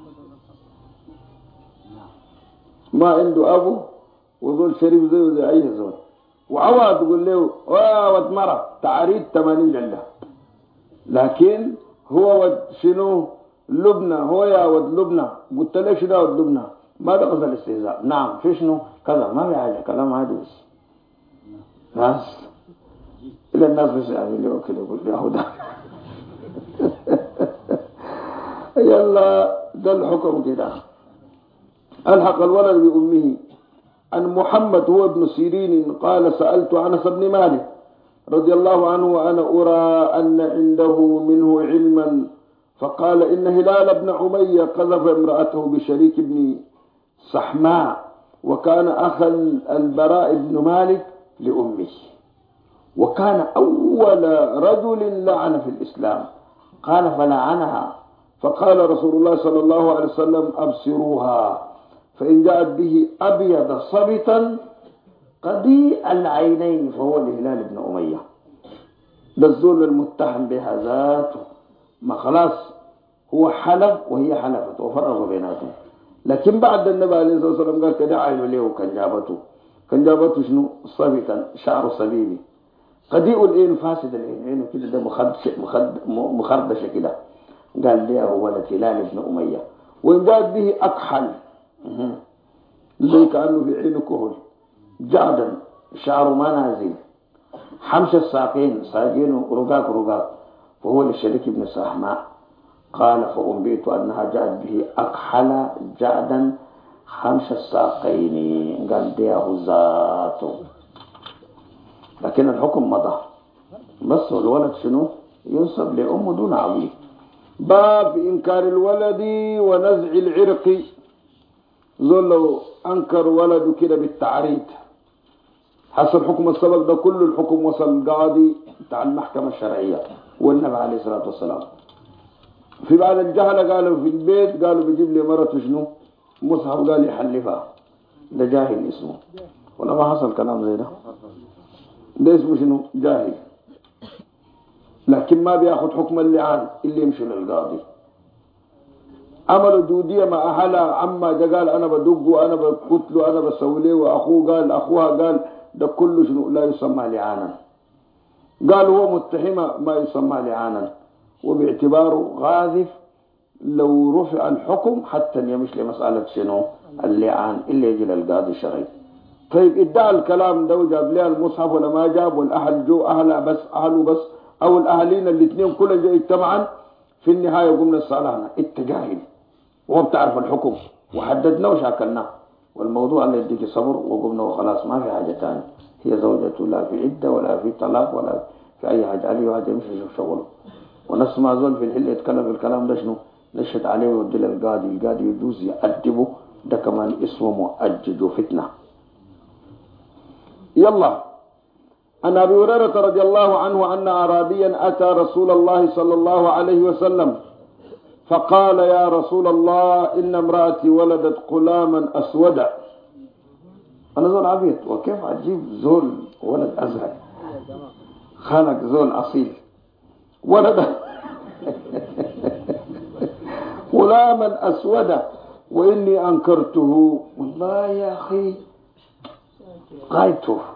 ما عنده أبو وزول شريف زيه زي أي زول، وعوى تقول له ود مرة تعريض 80 جلة، لكن هو ود شنو لبنى، هو يا ود لبنى. قلت له شو ده ود لبنى؟ ما ده قصد الاستهزاء. نعم في شنو كذا، ما في حاجة، كلام عادي بس. ناس إلى الناس بس يعني له كده يقول له هو ده. يلا ده الحكم كده. ألحق الولد بأمه. عن محمد هو ابن سيرين قال سألت أنس بن مالك رضي الله عنه وأنا أرى أن عنده منه علما، فقال إن هلال بن أمية قذف امرأته بشريك بن سحماء، وكان أخا البراء بن مالك لأمه، وكان أول رجل لعن في الإسلام. قال فلعنها، فقال رسول الله صلى الله عليه وسلم أبصروها، فإن جاءت به أبيض صبتا قضيء العينين فهو لهلال بن أمية. ده الزول المتهم بها ذاته، ما خلاص هو حلف وهي حلفت وفرقوا بيناتهم. لكن بعد النبي عليه الصلاة والسلام قال كده عين له، كان جابته شنو صبتا شعر صبيبي قضيء العين فاسد العين كده، ده مخردشة كده. قال لي هو ولد هلال بن أمية. وإن جاءت به أكحل زي كأنه في عينه كهل، جعدا شعره ما نازل، حمش الساقين ساقينه رقاق، وهو للشريك بن سحماء. قال فأنبئت أنها جاءت به أكحل جعدا حمش الساقين. قال ديه ذاته، لكن الحكم مضى بس. الولد شنو ينسب لأمه دون أبيه. باب إنكار الولد ونزع العرق. زول لو أنكر ولده كده بالتعريض حسب حكم السبق ده كله، الحكم وصل القاضي بتاع المحكمة الشرعية والنبي عليه الصلاة والسلام. في بعض الجهلة قالوا في البيت، قالوا بيجيب لي مرته شنو مصحف، قال يحلفها، ده جاهل اسمه. ولا ما حصل كلام زي ده اسمه شنو جاهل، لكن ما بياخد حكم اللعان اللي يمشي للقاضي. عملوا جودية مع أهلها، عما جا قال أنا بدقه أنا بقتله أنا بسوي له، وأخوه قال أخوها قال، ده كله شنو لا يسمى لعانا. قال هو متهمة ما يسمى لعانا، وباعتباره غاذف لو رفع الحكم حتى يمشي لمسألة شنو اللعان اللي يجي للقاضي الشرعي. طيب ادعى الكلام ده وجاب لها المصحف ولا ما جاب، والأهل جو أهلها بس أهله بس، أو الأهلين الاثنين كلهم جو اجتمعا، في النهاية قمنا الصلاة انت جاهل وهو بتعرف الحكم وحددنا وشاكلنا، والموضوع اللي يديك صبر وقمنا وخلاص ما في حاجة تانية. هي زوجته لا في عدة ولا في طلاق ولا في أي حاجة، عليه واحد يمشي يشوف شغله. ونسمع زول في الحل يتكلم في الكلام ده شنو نشهد عليه ويودي للقاضي، القاضي يجوز يأدبه، ده كمان اسمه مؤجج وفتنة. يلا. عن أبي هريرة رضي الله عنه أن أعرابيا أتى رسول الله صلى الله عليه وسلم فقال يا رسول الله إن امرأتي ولدت غلاما أسودا. أنا زول عبيط، وكيف أجيب زول ولد أزهر؟ خلق زول أصيل ولد غلاما أسودا وإني أنكرته. والله يا أخي غايته.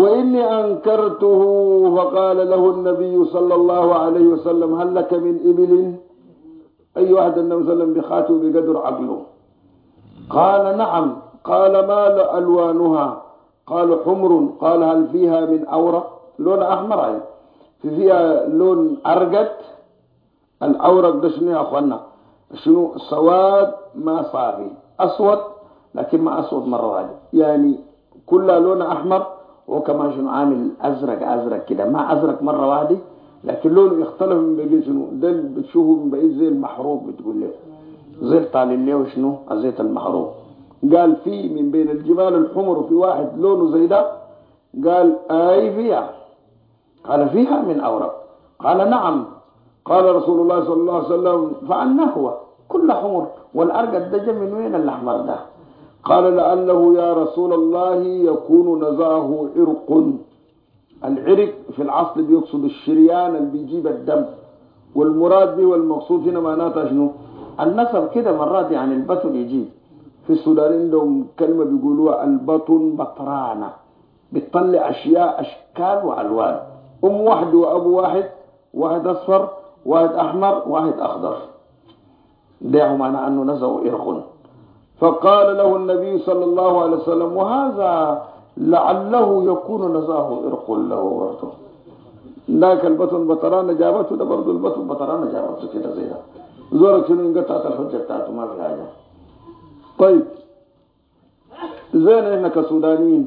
وإني أنكرته فقال له النبي صلى الله عليه وسلم هل لك من إبل؟ أي واحد النبي صلى الله عليه وسلم بخاته بقدر عقله. قال نعم. قال ما ألوانها؟ قال حمر. قال هل فيها من أورق؟ لون أحمر يعني فيها لون أرقد. الأورق ده شنو يا أخوانا؟ شنو؟ سواد ما صافي، أسود لكن ما أسود مرة واحدة، يعني كلها لون أحمر وكمان شنو عامل أزرق كده، ما أزرق مرة واحدة لكن لونه يختلف من بقية شنو ده بتشوفه من بقية زي المحروق بتقول له زي طالين له شنو الزيت المحروق. قال في من بين الجبال الحمر في واحد لونه زي ده. قال أي فيها؟ قال فيها من أورق. قال نعم. قال رسول الله صلى الله عليه وسلم فعلنا هو كل حمر والأرقد ده من وين الأحمر ده؟ قال لعله يا رسول الله يكون نزاه عرق. العرق في العصر بيقصد الشريان اللي بيجيب الدم، والمراد به والمقصود هنا معناتها شنو؟ النسب كده مرات يعني البطن يجيب. في السودان عندهم كلمة بيقولوها البطن بطرانة، بتطلع أشكال وألوان، واحد وأبو واحد، واحد أصفر واحد أحمر واحد أخضر، ده معنى أنه نزه عرق. فقال له النبي صلى الله عليه وسلم وهذا لعله يكون نزاه عرق له برضه. ذاك البطن بطرانة جابته، ده برضه البطن بطرانة جابته كده زي ده. زورك شنو انقطعت الحجة بتاعته ما في حاجة. طيب زين احنا كسودانيين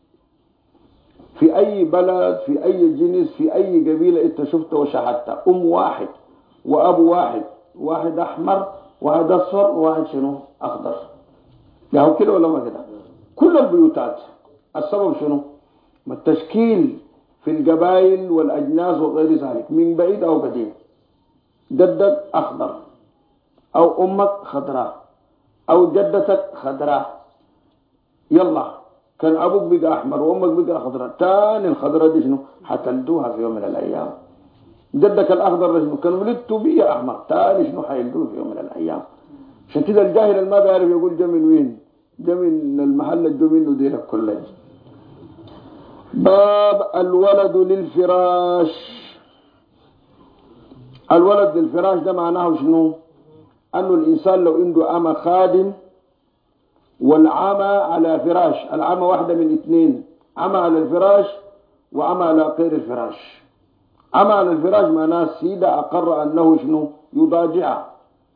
في اي بلد في اي جنس في اي قبيلة انت شفته وشاهدته واحد وابو واحد، واحد احمر واحد اصفر واحد شنو اخضر، يعني كده ولا ما كده؟ كل البيوتات السبب شنو؟ التشكيل في القبائل والاجناس وغير ذلك من بعيد او قديم. جدك اخضر او امك خضراء او جدتك خضراء، يلا كان ابوك بقى احمر وامك بقى خضراء، تاني الخضراء دي شنو حتلدوها في يوم من الايام. جدك الاخضر ده شنو كان ولدته بيه احمر، تاني شنو حيلدوه في يوم من الايام. عشان كده الجاهل اللي ما بيعرف يقول جا من وين، جا من المحل اللي جو منه ديلك كلها. باب الولد للفراش. الولد للفراش ده معناه شنو؟ انه الانسان لو عنده اما خادم والعمى على فراش، العمى واحدة من اثنين، عمى على الفراش وعمى على غير الفراش. عمى على الفراش معناه سيدة اقر انه شنو يضاجعها،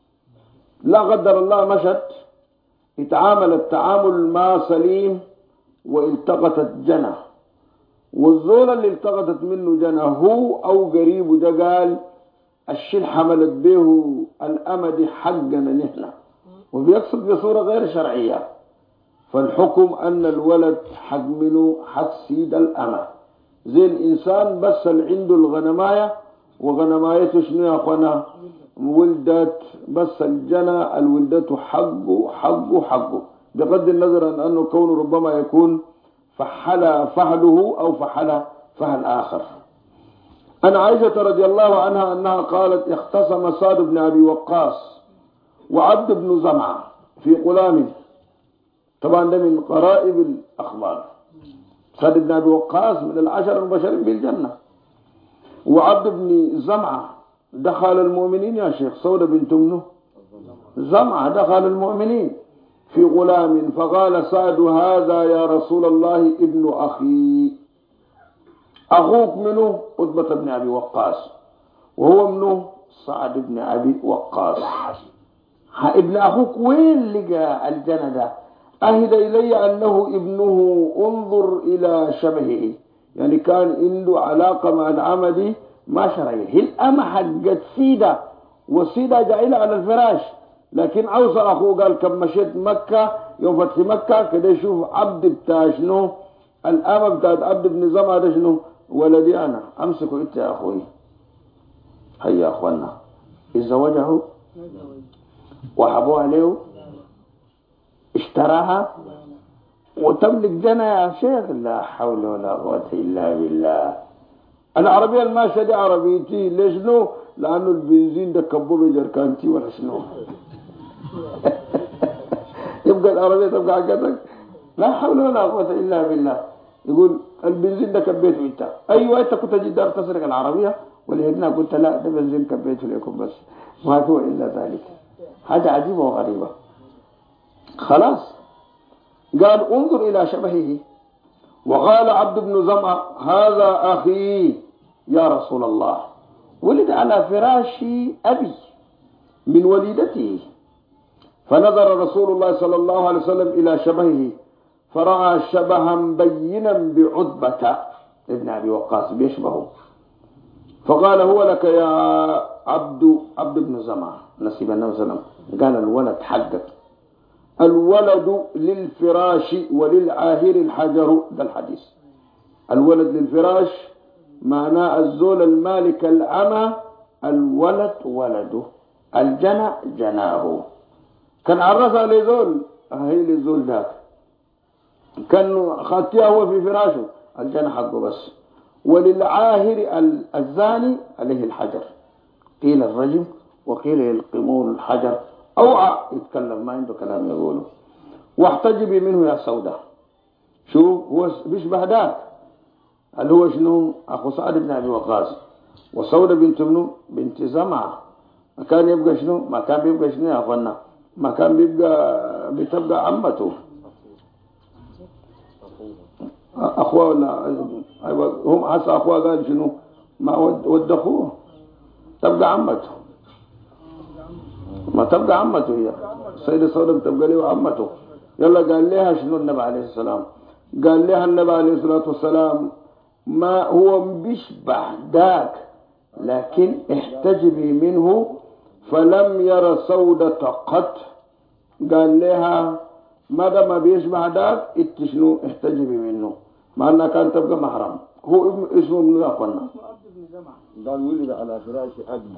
لا قدر الله مشت اتعامل التعامل ما سليم والتقطت جنة، والزول اللي التقطت منه جنة هو او قريبه ده قال الشيء حملت به الامد حقنا نحن، وبيقصد بصورة غير شرعية. فالحكم ان الولد حق منه حق سيد الامة، زي الانسان بس اللي عنده الغنماية وغنمايته شنو يا اخوانا ولدت بس الجنة الولدته حقه بغض النظر عن انه كونه ربما يكون فحل فهله او فحل فهل اخر. عن عائشة رضي الله عنها انها قالت اختصم سعد بن ابي وقاص وعبد بن زمعة في غلام، طبعا ده من قرائب الاخبار. سعد بن ابي وقاص من العشر المبشرين بالجنة، وعبد بن زمعة دخل المؤمنين يا شيخ. سودة بنت منه زمعة دخل المؤمنين في غلام، فقال سعد هذا يا رسول الله ابن أخي. أخوك منه عتبة بن أبي وقاص وهو منه سعد بن أبي وقاص. ابن أخوك وين لقى الجنة ده؟ أهد إلي أنه ابنه، انظر إلى شبهه، يعني كان عنده علاقة مع العمدي ما شرعية. هي الأمة حقت سيدة والسيدة جائلة على الفراش، لكن أوصى أخوه قال كم مشيت مكة يوم فتح مكة كده يشوف عبد بتاع شنو الأمة بتاعت عبد بن زمعة ده شنو ولدي أنا أمسكه إنت يا أخوي. هيا أخوانا إذا وجهه وحبوها له اشتراها وتملك جنة يا شيخ. لا حول ولا قوة إلا بالله. العربية الماشية دي عربيتي ليش نو؟ لأنه البنزين ده كبوه بجركانتي ولا شنو. يبقى العربية تبقى حقتك. لا حول ولا قوة إلا بالله. يقول البنزين ده كبيته انت. ايوه انت كنت جدار تسرق العربيه ولهنا قلت لا ده بنزين كبيته لكم بس، ما هو الا ذلك. حاجه عجيبه وغريبه. خلاص قال انظر الى شبهه. وقال عبد بن زمعة هذا اخي يا رسول الله، ولد على فراش ابي من وليدته. فنظر رسول الله صلى الله عليه وسلم إلى شبهه فرأى شبها بينا بعتبة ابن أبي وقاص بيشبهه، فقال هو لك يا عبد بن زمعة. نسيب النبي صلى الله عليه وسلم قال الولد حقك، الولد للفراش وللعاهر الحجر. ده الحديث. الولد للفراش معناه الزول المالك العمى، الولد ولده، الجنى جناه. كان عرفها لزول هي لزول ذاك، كان خاتيها هو في فراشه الجنى حقه بس. وللعاهر الزاني عليه الحجر، قيل الرجم وقيل يلقمون الحجر. اوعى يتكلم ما عنده كلام يقوله. واحتجبي منه يا سودة. شو هو بيشبه ذاك اللي هو شنو اخو سعد بن ابي وقاص. وسودة بنت منو؟ بنت زمعة. ما كان يبقى شنو؟ ما كان بيبقى شنو يا اخوانا؟ ما كان بتبقى عمته اخوه ولا ايوه هم هسه اخوه. قال شنو؟ ما ود اخوه تبقى عمته، ما تبقى عمته هي السيدة سودة بتبقى له عمته. يلا قال لها شنو النبي عليه السلام؟ قال لها النبي عليه الصلاة والسلام ما هو بيشبه ذاك لكن احتجبي منه. فلم ير سودة قط. قال لها ما دام بيشبه ذاك شنو احتجبي منه، مع انها كانت تبقى محرم. هو اسمه ابن اخوانا. قال ولد على فراش ابي.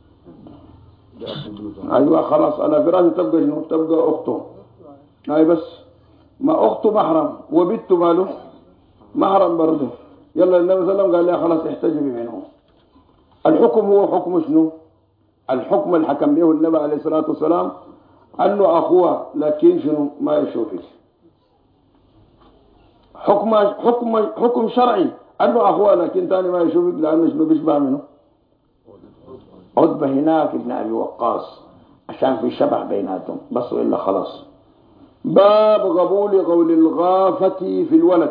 ايوه خلاص على فراشه تبقى شنو؟ تبقى اخته. اي بس ما اخته محرم وبنته ماله محرم برضه. يلا النبي صلى الله عليه وسلم قال لها خلاص احتجبي منه. الحكم هو حكم شنو؟ الحكم اللي حكم به النبي عليه الصلاه والسلام انه اخوها لكن شنو ما يشوفك. حكم شرعي انه اخوها لكن ثاني ما يشوفك لانه شنو بيشبه منه؟ عتبة هناك ابن ابي وقاص عشان في شبه بيناتهم بس والا خلاص. باب قبول قول الغافة في الولد.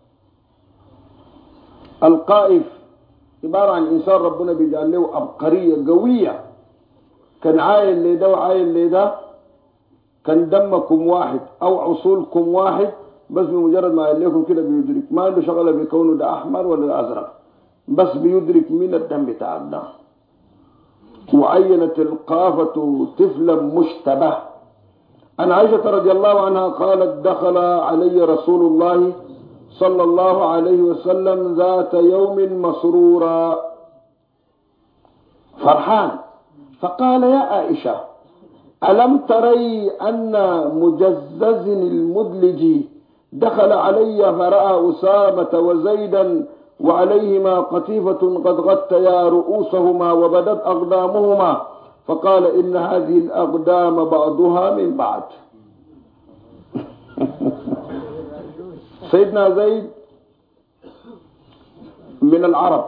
القائف عبارة عن انسان ربنا بيجعل له عبقرية قوية، كان عايل لده وعايل لده، كان دمكم واحد او عصولكم واحد، بس بمجرد ما قال لكم كده بيدرك، ما عنده شغله بيكونه ده احمر ولا ده ازرق، بس بيدرك من الدم بتاع ده. وعينت القافة طفلا مشتبه. عن عائشة رضي الله عنها قالت دخل علي رسول الله صلى الله عليه وسلم ذات يوم مسرورا فرحان، فقال يا عائشة ألم تري أن مجزز المدلج دخل علي فرأى أسامة وزيدا وعليهما قطيفة قد غطيا رؤوسهما وبدت أقدامهما، فقال إن هذه الأقدام بعضها من بعض. سيدنا زيد من العرب،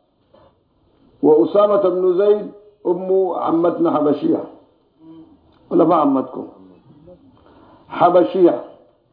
وأسامة بن زيد أم عمتنا حبشية ولا ما عمتكم؟ حبشية.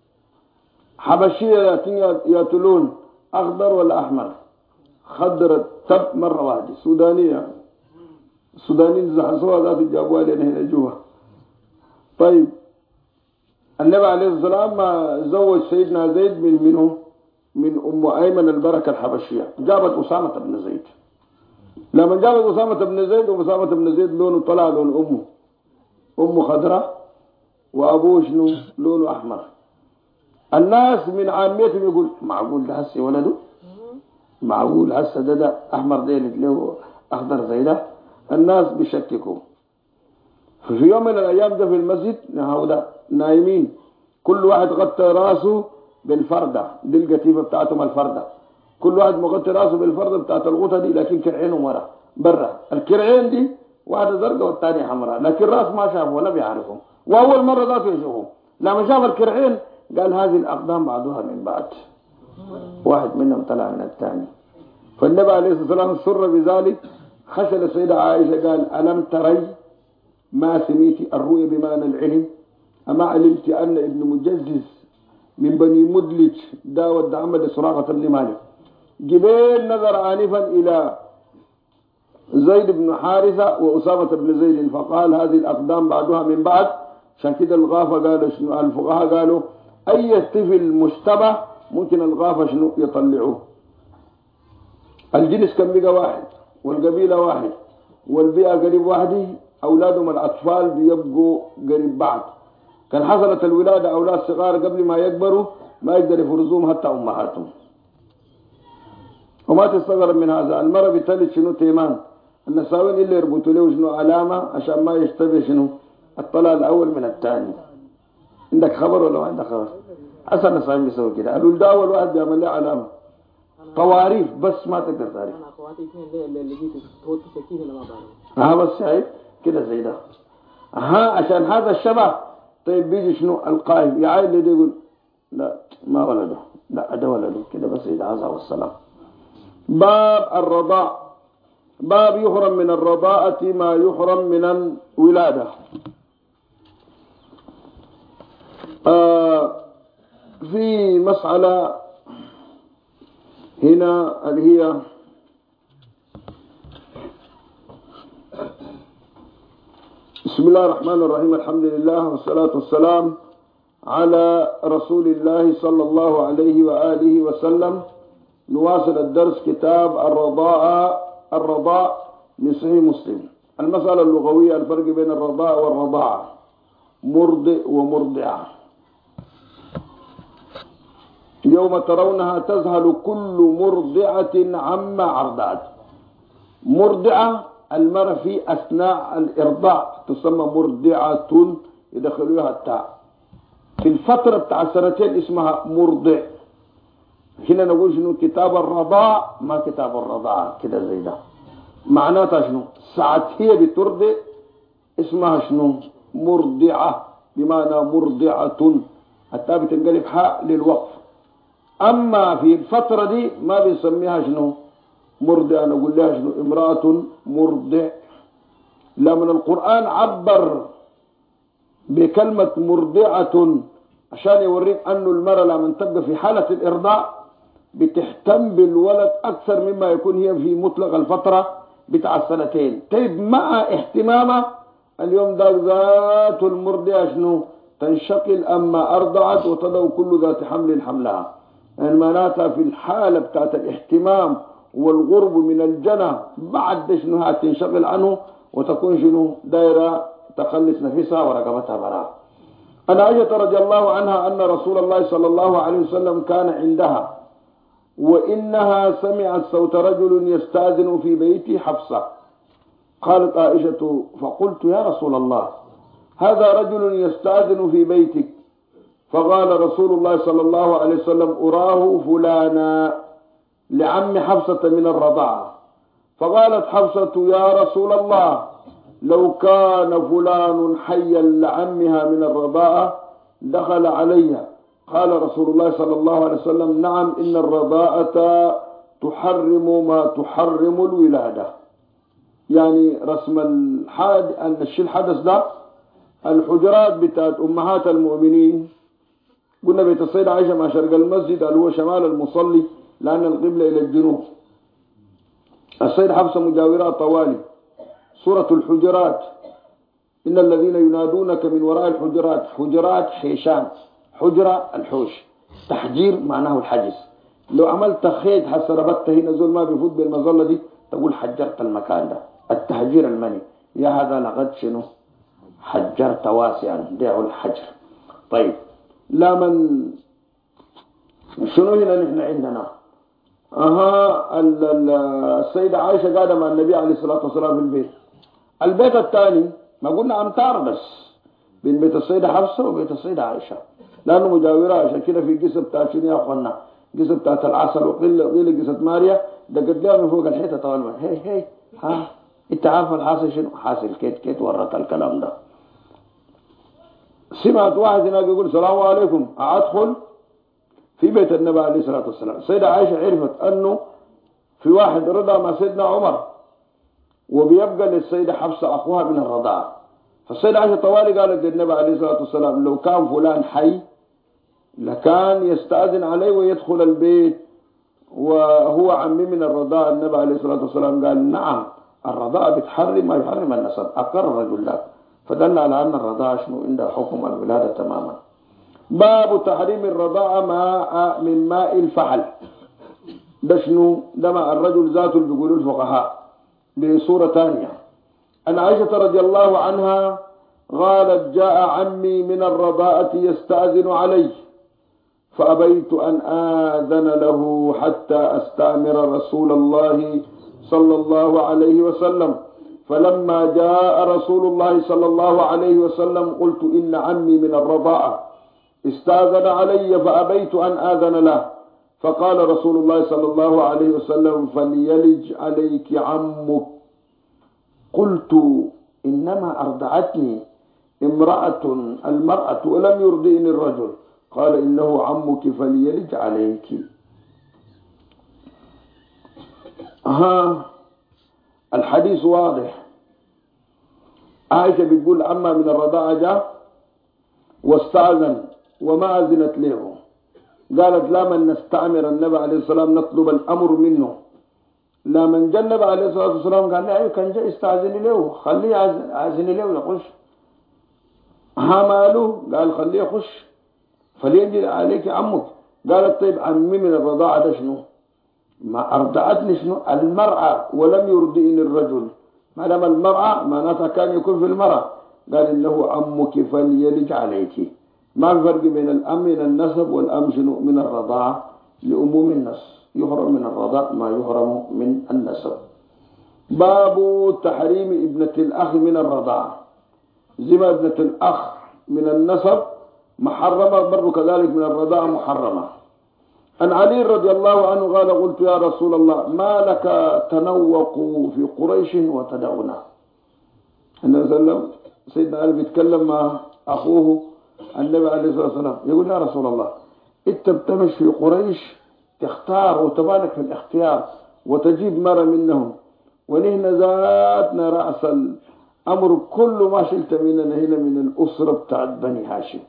حبشية لكن يأتلون أخضر ولا أحمر؟ خضر تب مرة واحدة. سودانية، السودانيين زحصوها ذات جابوها لنا هنا جوا. طيب النبي عليه الصلاة والسلام زوج سيدنا زيد من منه؟ من أم أيمن البركة الحبشية. جابت أسامة بن زيد. لما جابت أسامة بن زيد، وأسامة بن زيد لونه طلع لون أمه، أمه خضراء وأبوه شنو؟ لونه أحمر. الناس من عاميتهم يقول معقول ده هسه ولده؟ معقول هسه ده أحمر ده له أخضر زي ده؟ الناس بيشككوا. في يوم من الأيام ده في المسجد هؤلاء نايمين، كل واحد غطى راسه بالفردة دي، القتيفة بتاعتهم الفردة، كل واحد مغطي راسه بالفردة بتاعت الغطة دي، لكن كرعينهم ورا برا. الكرعين دي واحدة زرقاء والثانية حمراء، لكن راس ما شافه ولا بيعرفهم، وأول مرة ذاته يشوفهم. لما شاف الكرعين قال هذه الأقدام بعضها من بعض. واحد منهم طلع من الثاني. فالنبي عليه الصلاة والسلام سر بذلك، خشل السيدة عائشة قال ألم تري ما سميتي الرؤيا بمعنى العلم؟ أما علمت أن ابن مجزز من بني مدلج داود عمد سراقة بن مالك. جبيل نظر آنفا إلى زيد بن حارثة وأسامة بن زيد فقال هذه الأقدام بعدها من بعد. عشان كده الغافة قالوا شنو، الفقهاء قالوا أي طفل مشتبه ممكن الغافة شنو يطلعوه. الجنس كان بقى واحد والقبيلة واحد والبيئة قريب واحدة، أولادهم الأطفال بيبقوا قريب بعض. كان حصلت الولادة أولاد صغار قبل ما يكبروا ما يقدر يفرزوهم حتى أمهاتهم. وما تستغرب من هذا، المرأة بتلد شنو تيمان، النساوين اللي يربطوا له شنو علامة عشان ما يشتبه شنو الطلاق الأول من الثاني. عندك خبر ولا ما عندك خبر؟ أصلا النساوين بيسووا كده، الولد أول واحد بيعمل له علامة طواريف بس ما تقدر تعرف. انا اخواتي اثنين اللي جيت توت سكين ولا ما بعرف. بس شايف كده زي ده. عشان هذا الشبه. طيب بيجي شنو القائم يعايد اللي يقول لا ما ولده، لا ده ولده كده بس إذا هذا والسلام. باب الرضاع. باب يحرم من الرضاعة ما يحرم من الولادة. في مسألة هنا اللي هي بسم الله الرحمن الرحيم، الحمد لله والصلاة والسلام على رسول الله صلى الله عليه وآله وسلم. نواصل الدرس كتاب الرضاع من صحيح مسلم. المسألة اللغوية الفرق بين الرضاء والرضاعة، مرضئ ومرضعة. يوم ترونها تذهل كل مرضعة عما أرضعت. مرضعة المرأة في أثناء الإرضاع تسمى مرضعة، يدخلوها التاء. في الفترة بتاع سنتين اسمها مرضع. هنا نقول شنو كتاب الرضاع ما كتاب الرضاعة كده زي ده. معناتها شنو ساعة هي بترضع اسمها شنو مرضعة، بمعنى مرضعة التاء بتنقلب حاء للوقف. أما في الفترة دي ما بنسميها شنو مرضع، نقول لها شنو امرأة مرضع. لمن القرآن عبر بكلمة مرضعة عشان يوريك أنه المرأة لما تبقى في حالة الإرضاع بتهتم بالولد أكثر مما يكون هي في مطلق الفترة بتاع السنتين. طيب مع اهتمامها اليوم ده ذات المرضعة شنو تنشقل أما أرضعت وتضع كل ذات حمل حملها. يعني معناتها في الحالة بتاعت الاهتمام والغرب من الجنة بعد شنو هتنشغل عنه وتكون شنو دايرة تخلص نفسها ورقبتها براء. أنا عائشة رضي الله عنها أن رسول الله صلى الله عليه وسلم كان عندها وإنها سمعت صوت رجل يستأذن في بيت حفصة. قالت عائشة فقلت يا رسول الله هذا رجل يستأذن في بيتك. فقال رسول الله صلى الله عليه وسلم أراه فلانا لعم حفصة من الرضاعة. فقالت حفصة يا رسول الله لو كان فلان حيا لعمها من الرضاعة دخل عليها. قال رسول الله صلى الله عليه وسلم نعم إن الرضاعة تحرم ما تحرم الولادة. يعني رسم الحدث ده الحجرات بتاعت أمهات المؤمنين. قلنا بيت السيدة عائشة مع شرق المسجد اللي هو شمال المصلي لأن القبلة إلى الجنوب. السيدة حفصة مجاورات طوالي. سورة الحجرات إن الذين ينادونك من وراء الحجرات. حجرات حيشان، حجرة الحوش، تحجير معناه الحجز. لو عملت خيط حسربت هنا زول ما بيفوت بالمظلة دي تقول حجرت المكان ده. التحجير المني يا هذا لقد شنو حجرت واسعا دعوا الحجر. طيب لا من شنو هنا نحن عندنا السيدة عائشة قاعدة مع النبي عليه الصلاة والسلام في البيت. البيت الثاني ما قلنا أمتار بس بين بيت السيدة حفصة وبيت السيدة عائشة لأنه مجاورة. عشان كده في قصة بتاعت شنو يا أخوانا قصة بتاعت العسل وقيل قصة ماريا دقت لها من فوق الحيطة طوال هي انت عارف الحاصل شنو حاصل كيت ورط الكلام ده. سمعت واحد هناك يقول السلام عليكم أدخل في بيت النبي عليه الصلاة والسلام. سيدة عائشة عرفت أنه في واحد رضع مع سيدنا عمر، وبيبقى للسيدة حفصة أخوها من الرضاعة. فالسيدة عائشة طوالي قالت للنبي عليه الصلاة والسلام لو كان فلان حي لكان يستأذن عليه ويدخل البيت وهو عمي من الرضاعة. النبي عليه الصلاة والسلام قال نعم الرضاعة بتحرم ما يحرم النسب، أقر الرجل لك، فدل على أن الرضاعة شنو عندها حكم الولادة تماما. باب تحريم الرضاعة من ماء الفحل. ده شنو؟ ده مع الرجل ذاته اللي بيقولوا الفقهاء بصورة ثانية. أن عائشة رضي الله عنها قالت جاء عمي من الرضاعة يستأذن علي فأبيت أن آذن له حتى أستأمر رسول الله صلى الله عليه وسلم، فلما جاء رسول الله صلى الله عليه وسلم قلت إن عمي من الرضاعة استأذن علي فأبيت أن آذن له، فقال رسول الله صلى الله عليه وسلم فليلج عليك عمك. قلت إنما أرضعتني المرأة ولم يرضئني الرجل. قال إنه عمك فليلج عليك. الحديث واضح. عائشة بتقول عما من الرضاعة جاء واستأذن وما أذنت له، قالت لا من نستعمر النبي عليه الصلاة والسلام نطلب الأمر منه. لا من جاء النبي عليه الصلاة والسلام قال لا كان جاء استأذن له خليه أذن له يخش. ماله؟ قال خليه يخش فليجي عليك عمك. قالت طيب عمي من الرضاعة ده شنو؟ ما أرضعتني شنو؟ المرأة ولم يرضئني الرجل، ما دام المرأة معناتها كان يكون في المرأة. قال إنه عمك فليلج عليك. ما الفرق بين الأم من النسب والأم شنو من الرضاعة؟ لأموم النص يحرم من الرضاع ما يحرم من النسب. باب تحريم ابنة الأخ من الرضاعة. زي ما ابنة الأخ من النسب محرمة برضو كذلك من الرضاعة محرمة. عن علي رضي الله عنه قال قلت يا رسول الله ما لك تنوق في قريش وتدعونا. النبي صلى الله عليه وسلم سيدنا علي بيتكلم مع أخوه النبي عليه الصلاة والسلام يقول يا رسول الله انت بتمشي في قريش تختار وتبالك في الاختيار وتجيب مرة منهم، ونحن ذاتنا رأس الأمر كل ما شلت مننا هنا من الأسرة بتاعت بني هاشم.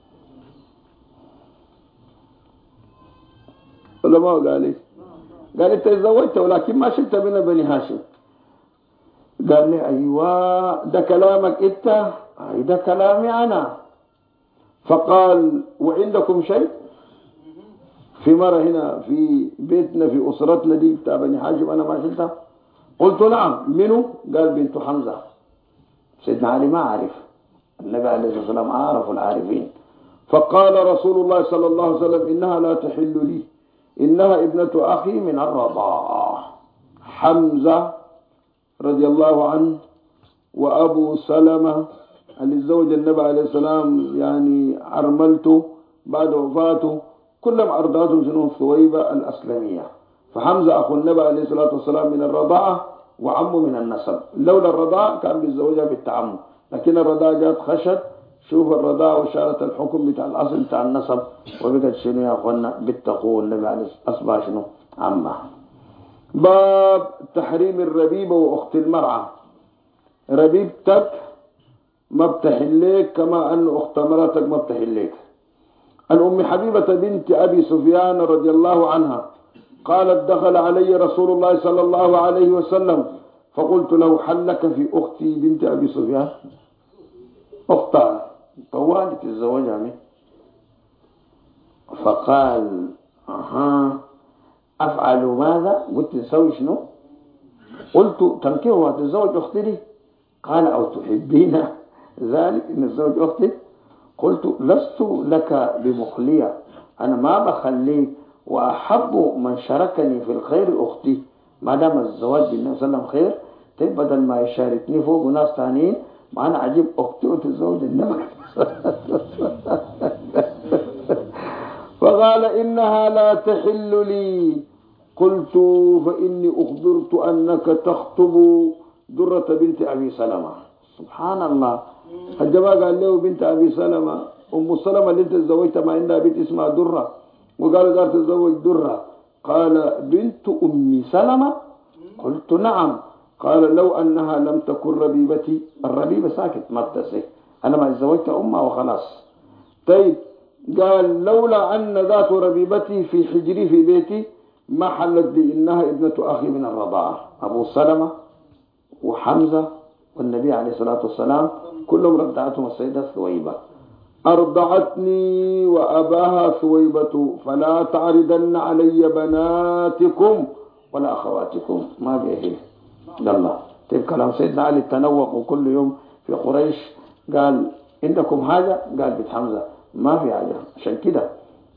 ولا ما قال لي؟ قال انت تزوجت ولكن ما شلت من بني هاشم. قال لي ايوه ده كلامك انت، ده كلامي انا. فقال وعندكم شيء؟ في مرة هنا في بيتنا في أسرتنا دي بتاع بني هاشم أنا ما شلتها؟ قلت نعم. منو؟ قال بنت حمزة. سيدنا علي ما عارف، النبي عليه الصلاة والسلام عارف العارفين. فقال رسول الله صلى الله عليه وسلم إنها لا تحل لي، إنها ابنة أخي من الرضاعة. حمزة رضي الله عنه وأبو سلمة اللي تزوج النبي عليه السلام يعني عرملته بعد وفاته كلهم أرضاتهم شنو ثويبة الأسلمية. فحمزة أخو النبي عليه الصلاة والسلام من الرضاعة وعمه من النسب. لولا الرضاعة كان بيتزوجها بالتعمم، لكن الرضاعة جات خشت. شوف الرضاعة وشارت الحكم بتاع الأصل بتاع النسب وبقت شنو يا أخوانا بالتقوى النبي عليه أصبح شنو عمه. باب تحريم الربيبة وأخت المرعى. ربيبتك ما بتحليك كما أن أخت مراتك ما بتحليك. عن أم حبيبة بنت أبي سفيان رضي الله عنها قالت دخل علي رسول الله صلى الله عليه وسلم فقلت له هل لك في أختي بنت أبي سفيان؟ أختها طوالي تتزوجها منه. فقال أفعل ماذا؟ قلت تسوي شنو؟ قلت تنكرها تتزوج أختي دي؟ قال أو تحبين ذلك أن تتزوج أختي؟ قلت لست لك بمخلية، أنا ما بخليك، وأحب من شاركني في الخير أختي. ما دام الزواج بالنبي صلى الله عليه وسلم خير، طيب بدل ما يشاركني فوق ناس ثانيين ما أنا أجيب أختي وتتزوج النبي. فقال إنها لا تحل لي. قلت فإني أخبرت أنك تخطب درة بنت أبي سلمة. سبحان الله. الجماعة قال له بنت أبي سلمة، أم سلمة اللي انت تزوجتها ما عندها بنت اسمها درة. وقال تتزوج درة. قال بنت أم سلمة؟ قلت نعم. قال لو أنها لم تكن ربيبتي. الربيبة ساكت ما بتسي، أنا ما تزوجت أمها وخلاص. طيب قال لولا أن ذات ربيبتي في حجري في بيتي ما حلت لي، إنها ابنة أخي من الرضاعة. أبو سلمة وحمزة والنبي عليه الصلاة والسلام كلهم رضعتهم السيدة ثويبة. أرضعتني وأباها ثويبة، فلا تعرضن علي بناتكم ولا أخواتكم. ما بيه يلا. طيب كلام سيدنا علي التنوق كل يوم في قريش. قال عندكم حاجة؟ قال بنت حمزة ما في حاجة. عشان كده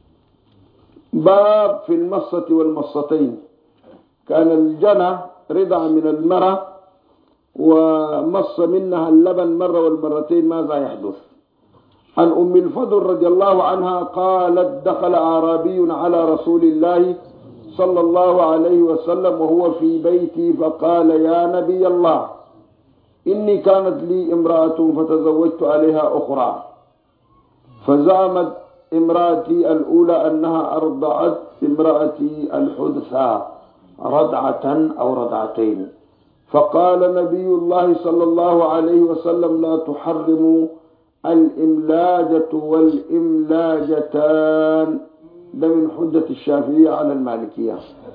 باب في المصة والمصتين. كان الجنى رضع من المرأة ومص منها اللبن مرة والمرتين ماذا يحدث؟ عن أم الفضل رضي الله عنها قالت دخل أعرابي على رسول الله صلى الله عليه وسلم وهو في بيتي فقال يا نبي الله إني كانت لي امرأة فتزوجت عليها أخرى، فزعمت امرأتي الأولى أنها أرضعت امرأتي الحدثى رضعة أو رضعتين. فقال نبي الله صلى الله عليه وسلم لا تحرموا الإملاجة والإملاجتان. ده من حجة الشافعية على المالكية.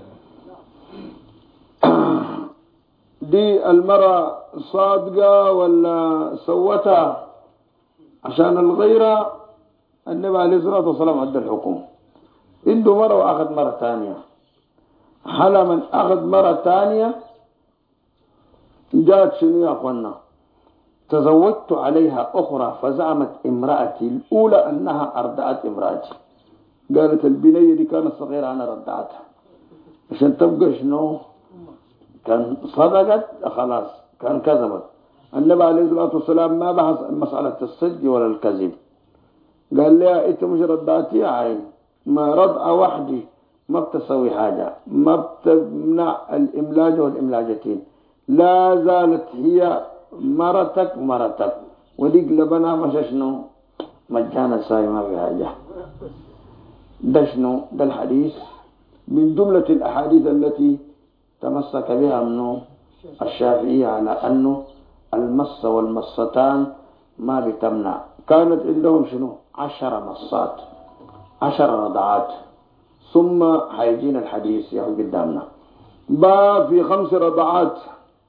دي المرأة صادقة ولا سوتها عشان الغيرة؟ النبي عليه الصلاة والسلام عد الحكم. عنده مرة وأخذ مرة ثانية. حلا من أخذ مرة ثانية جاءت شنو يا أخوانا؟ تزوجت عليها أخرى فزعمت امرأتي الأولى أنها أرضعت امرأتي. قالت البنية دي كانت صغيرة أنا رضعتها عشان تبقى شنو؟ كان صدقت خلاص، كان كذبت. النبي عليه الصلاة والسلام ما بحث مسألة الصدق ولا الكذب. قال لها أنت مش رضعتي يا عين، ما رضعة وحدي ما بتسوي حاجة، ما بتمنع الإملاج والإملاجتين. لا زالت هي مرتك وديك لبنها مش شنو مجانا ساي ما في حاجة. ده شنو؟ ده الحديث من جملة الأحاديث التي تمسك بها منه الشافعية على أنه المص والمصتان ما بتمنع. كانت عندهم شنو 10 مصات 10 رضعات. ثم حيجينا الحديث يا قدامنا. باب في 5 رضعات.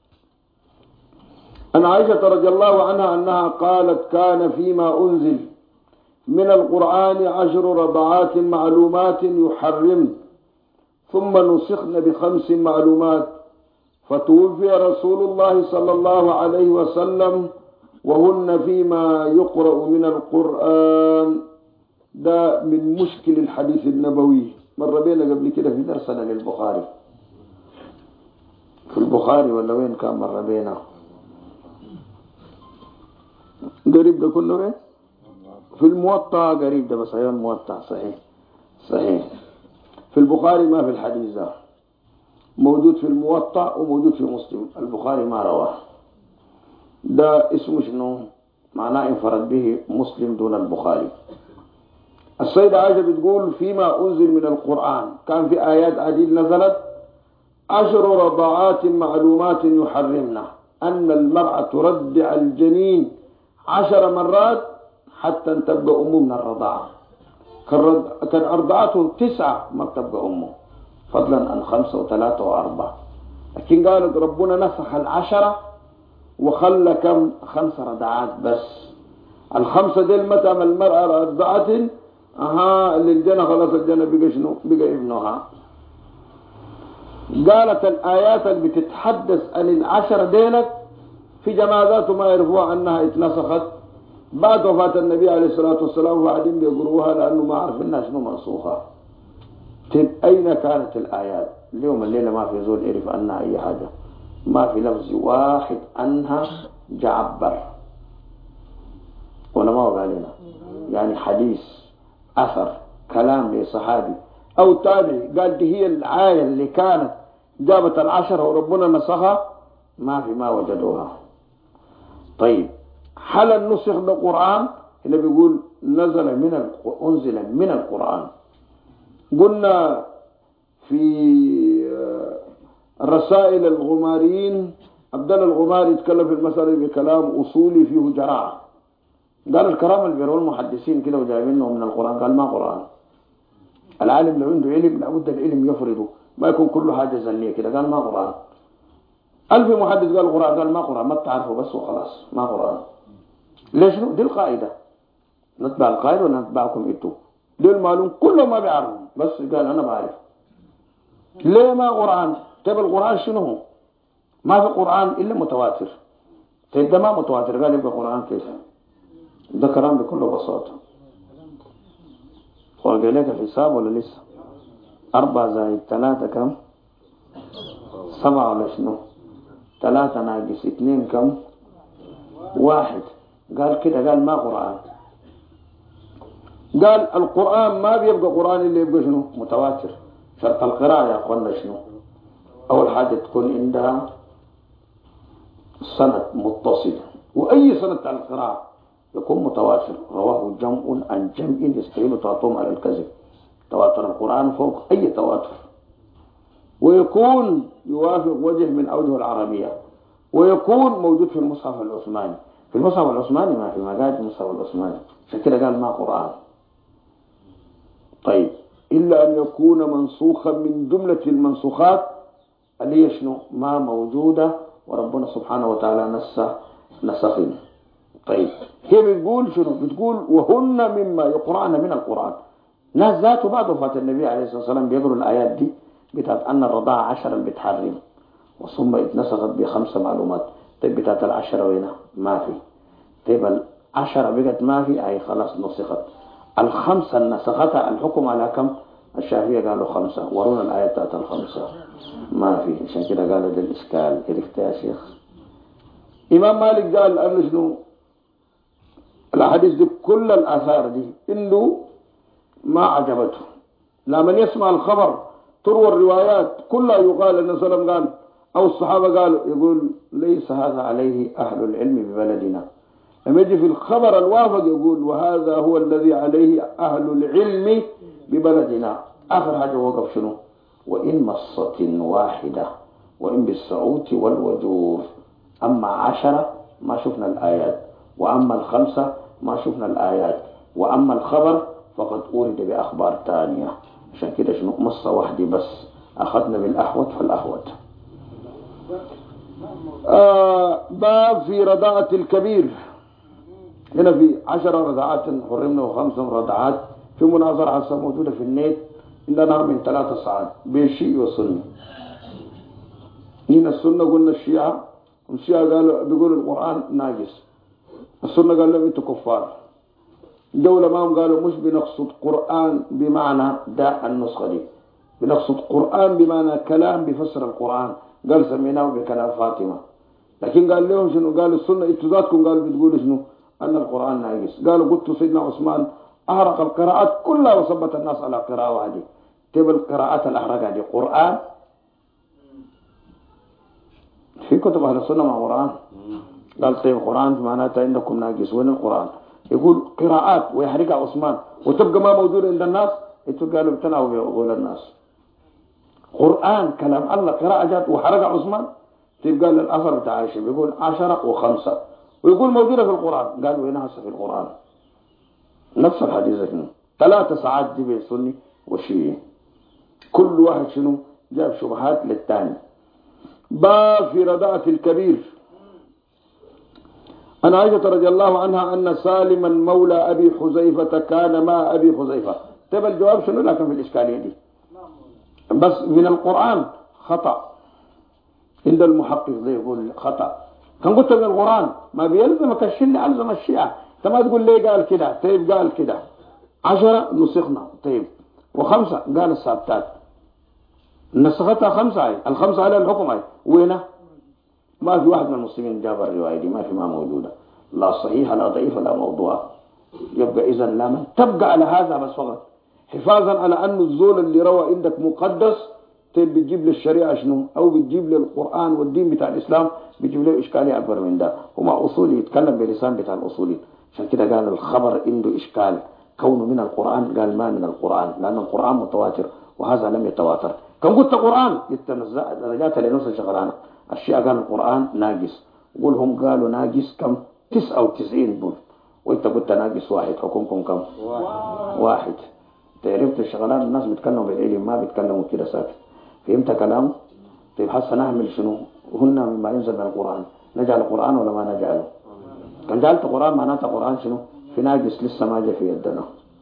عن عائشة رضي الله عنها أنها قالت كان فيما أنزل من القرآن 10 رضعات معلومات يحرم، ثم نسخن ب5 معلومات، فتوفي رسول الله صلى الله عليه وسلم وهن فيما يقرأ من القرآن. ده من مشكل الحديث النبوي. مر بينا قبل كده في درسنا للبخاري، في البخاري ولا وين كان مر بينا؟ قريب ده كله وين؟ في الموطأ قريب ده، بس أيوة الموطأ صحيح. في البخاري ما في الحديث ده، موجود في الموطأ وموجود في مسلم. البخاري ما رواه. ده اسمه شنو؟ معناه انفرد به مسلم دون البخاري. السيدة عائشة بتقول فيما أنزل من القرآن كان في آيات عديد نزلت 10 رضعات معلومات يحرمنا أن المرأة ترضع الجنين 10 مرات حتى تبقى أمه من الرضاعة. كان أرضعته 9 ما بتبقى أمه، فضلا عن 5 و3 و4. لكن قالت ربنا نسخ 10 وخلى كم 5 رضعات بس. ال5 ديل متى ما المرأة رضعت اللي الجنة خلاص الجنة بقى شنو؟ بقى ابنها. قالت الآيات اللي بتتحدث عن 10 ديلك في جماعات ما يعرفوها أنها اتنسخت بعد وفاة النبي عليه الصلاة والسلام، وبعدين بيقروها لأنه ما عرف الناس شنو منسوخة. أين كانت الآيات؟ اليوم الليلة ما في زول يعرف عنها أي حاجة، ما في لفظ واحد عنها جعبر ولا ما هو قالنا. يعني حديث أثر كلام لصحابي أو تابعي قال دي هي الآية اللي كانت جابت 10 وربنا نسخها، ما وجدوها. طيب حل النسخ بالقرآن اللي بيقول أنزل من القرآن. قلنا في الرسائل الغماريين عبد الله الغماري يتكلم في المسألة بكلام أصولي فيه جراعة. قال الكلام اللي بيروه المحدثين كده وجايبينه من القرآن، قال ما قرآن. العالم لو عنده علم لابد العلم يفرده، ما يكون كله حاجة زنية كده. قال ما قرآن. ألف محدث قال قرآن، قال ما قرآن، ما تعرفه بس وخلاص ما قرآن. ليش؟ دي القاعدة، نتبع القاعدة ونتبعكم انتوا. دي المعلوم كلهم ما بيعرفوا، بس قال أنا بعرف. ليه ما قرآن؟ طيب القرآن شنو هو؟ ما في قرآن إلا متواتر. طيب ده ما متواتر، قال يبقى قرآن كيف؟ ده كلام بكل بساطة. وقال لك الحساب ولا لسه؟ 4 زائد 3 كم؟ 7 ولا شنو؟ 3 ناقص 2 كم؟ 1. قال كده، قال ما قرآن. قال القرآن ما بيبقى قرآن اللي يبقى شنو؟ متواتر. شرط القراءة يا أخوانا شنو؟ أول حاجة تكون عندها سند متصل، وأي سند على القراءة يكون متواتر، رواه جمع عن جمع يستحيل تعطوهم على الكذب. تواتر القرآن فوق أي تواتر. ويكون يوافق وجه من أوجه العربية، ويكون موجود في المصحف العثماني. في المصحف العثماني ما في، ما قاعد المصحف العثماني، عشان كده قال ما قرآن. طيب إلا أن يكون منسوخا من جملة المنسوخات اللي هي شنو؟ ما موجودة وربنا سبحانه وتعالى نسخين. طيب هي بتقول شنو؟ بتقول وهن مما يقرأن من القرآن. ناس ذاته بعد وفاة النبي عليه الصلاة والسلام بيقروا الآيات دي بتاعت أن الرضاعة 10 بتحرم، وثم اتنسخت ب5 معلومات. طيب بتاعت 10 وين؟ ما في. طيب 10 بقت ما في، أي خلاص نسخت. 5 نسختها الحكم على كم؟ الشافعية قالوا 5، ورونا الآيات بتاعت 5 ما في، عشان كده قالوا ده الإشكال. عرفت يا شيخ؟ إمام مالك قال أنه شنو؟ الأحاديث دي كل الآثار دي إنه ما عجبته. لما يسمع الخبر تروى الروايات كلها يقال أن سلم قال أو الصحابة قالوا، يقول ليس هذا عليه أهل العلم ببلدنا. لما يجي في الخبر الوافق يقول وهذا هو الذي عليه أهل العلم ببلدنا. آخر حاجة وقف شنو؟ وإن مصة واحدة وإن بالسعوت والوجوف. أما 10 ما شفنا الآيات، وأما 5 ما شفنا الآيات، وأما الخبر فقد أورد بأخبار تانية. عشان كده شنو؟ مصة واحدة بس، أخذنا بالأحوط فالأحوط. باب في رضاعة الكبير. هنا في 10 رضعات حرمنا و5 رضعات. في مناظرة حصة موجودة في النت عندنا من 3 ساعات بين شيعي وسني. هنا السنة قلنا الشيعة، والشيعة قالوا بيقولوا القرآن ناقص، السنة قال لهم انتوا كفار. دولة ما قالوا مش بنقصد قرآن بمعنى ده النسخة دي، بنقصد قرآن بمعنى كلام بفسر القرآن. قال سميناه بكلام فاطمة. لكن قال لهم شنو؟ قال السنة انتوا ذاتكم قالوا بتقولوا شنو؟ أن القرآن ناقص. قالوا قلت سيدنا عثمان أحرق القراءات كلها وثبت الناس على قراءة واحدة. تبقى القراءات الأحرقة دي قرآن؟ في كتب أهل السنة مع قرآن. قال طيب القرآن معناتها عندكم ناقص، وين القرآن؟ يقول قراءات ويحرقها عثمان وتبقى ما موجودة عند الناس. انتوا قالوا ابتنعوا بقول الناس. قرآن كلام الله قراءة جات وحرقها عثمان. تبقى الأثر بتاع عائشة بيقول 10 و5، ويقول موجودة في القرآن. قالوا وينها في القرآن؟ نفس الحديث شنو؟ 3 ساعات دي بين سني وشيعي، كل واحد شنو جاب شبهات للثاني. باب في رضاعة الكبير. عن عائشة رضي الله عنها أن سالما مولى أبي حذيفة كان مع أبي حذيفة. طيب الجواب شنو؟ لكن في الإشكالية دي بس من القرآن خطأ عند المحقق. ده يقول خطأ. كان قلت من القرآن ما بيلزمك الشيء، ألزم الشيعة. انت ما تقول ليه قال كده. طيب قال كده 10 نسخنا. طيب و5 قال الثابتات نسختها 5. ال5 على الحكم هاي وينه؟ ما في واحد من المسلمين جاب الرواية دي، ما في، ما موجودة، لا صحيحة لا ضعيفة لا موضوع. يبقى إذا لا من تبقى على هذا بس فقط حفاظا على أن الزول اللي روى عندك مقدس. طيب بتجيب للشريعة شنو؟ أو بتجيب للقرآن والدين بتاع الإسلام بتجيب له إشكالية أكبر من ده. ومع أصولي يتكلم بلسان بتاع الأصولي. عشان كده قال الخبر عنده إشكال. كونه من القرآن؟ قال ما من القرآن، لأن القرآن متواتر وهذا لم يتواتر. كم قلت قرآن درجات لنص شغلانة الشيء قال القرآن ناقص، قول هم قالوا ناقص كم 99 بول، وانت قلت ناقص واحد، حكمكم كم؟ واحد. تعرفت الشغلات الناس بيتكلموا بالعلم ما بيتكلموا كده ساكت. فهمت كلام؟ طيب هسه نعمل شنو؟ هن مما ينزل من القرآن، نجعل القرآن ولا ما نجعله؟ كان جعلت القرآن معناته القرآن شنو؟ في ناقص لسه ما جاء في يدنا.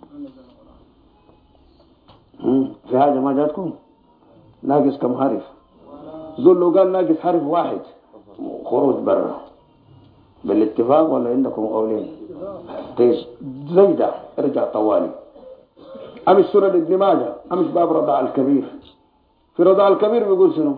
في حاجة ما جاتكم؟ ناقص كم حرف؟ زول لو قال ناقص حرف واحد خروج برا بالاتفاق ولا عندكم قولين؟ طيب زي ده ارجع طوالي. أمش سورة ابن ماجه، أمش باب رضاع الكبير. في رضاع الكبير بيقول شنو؟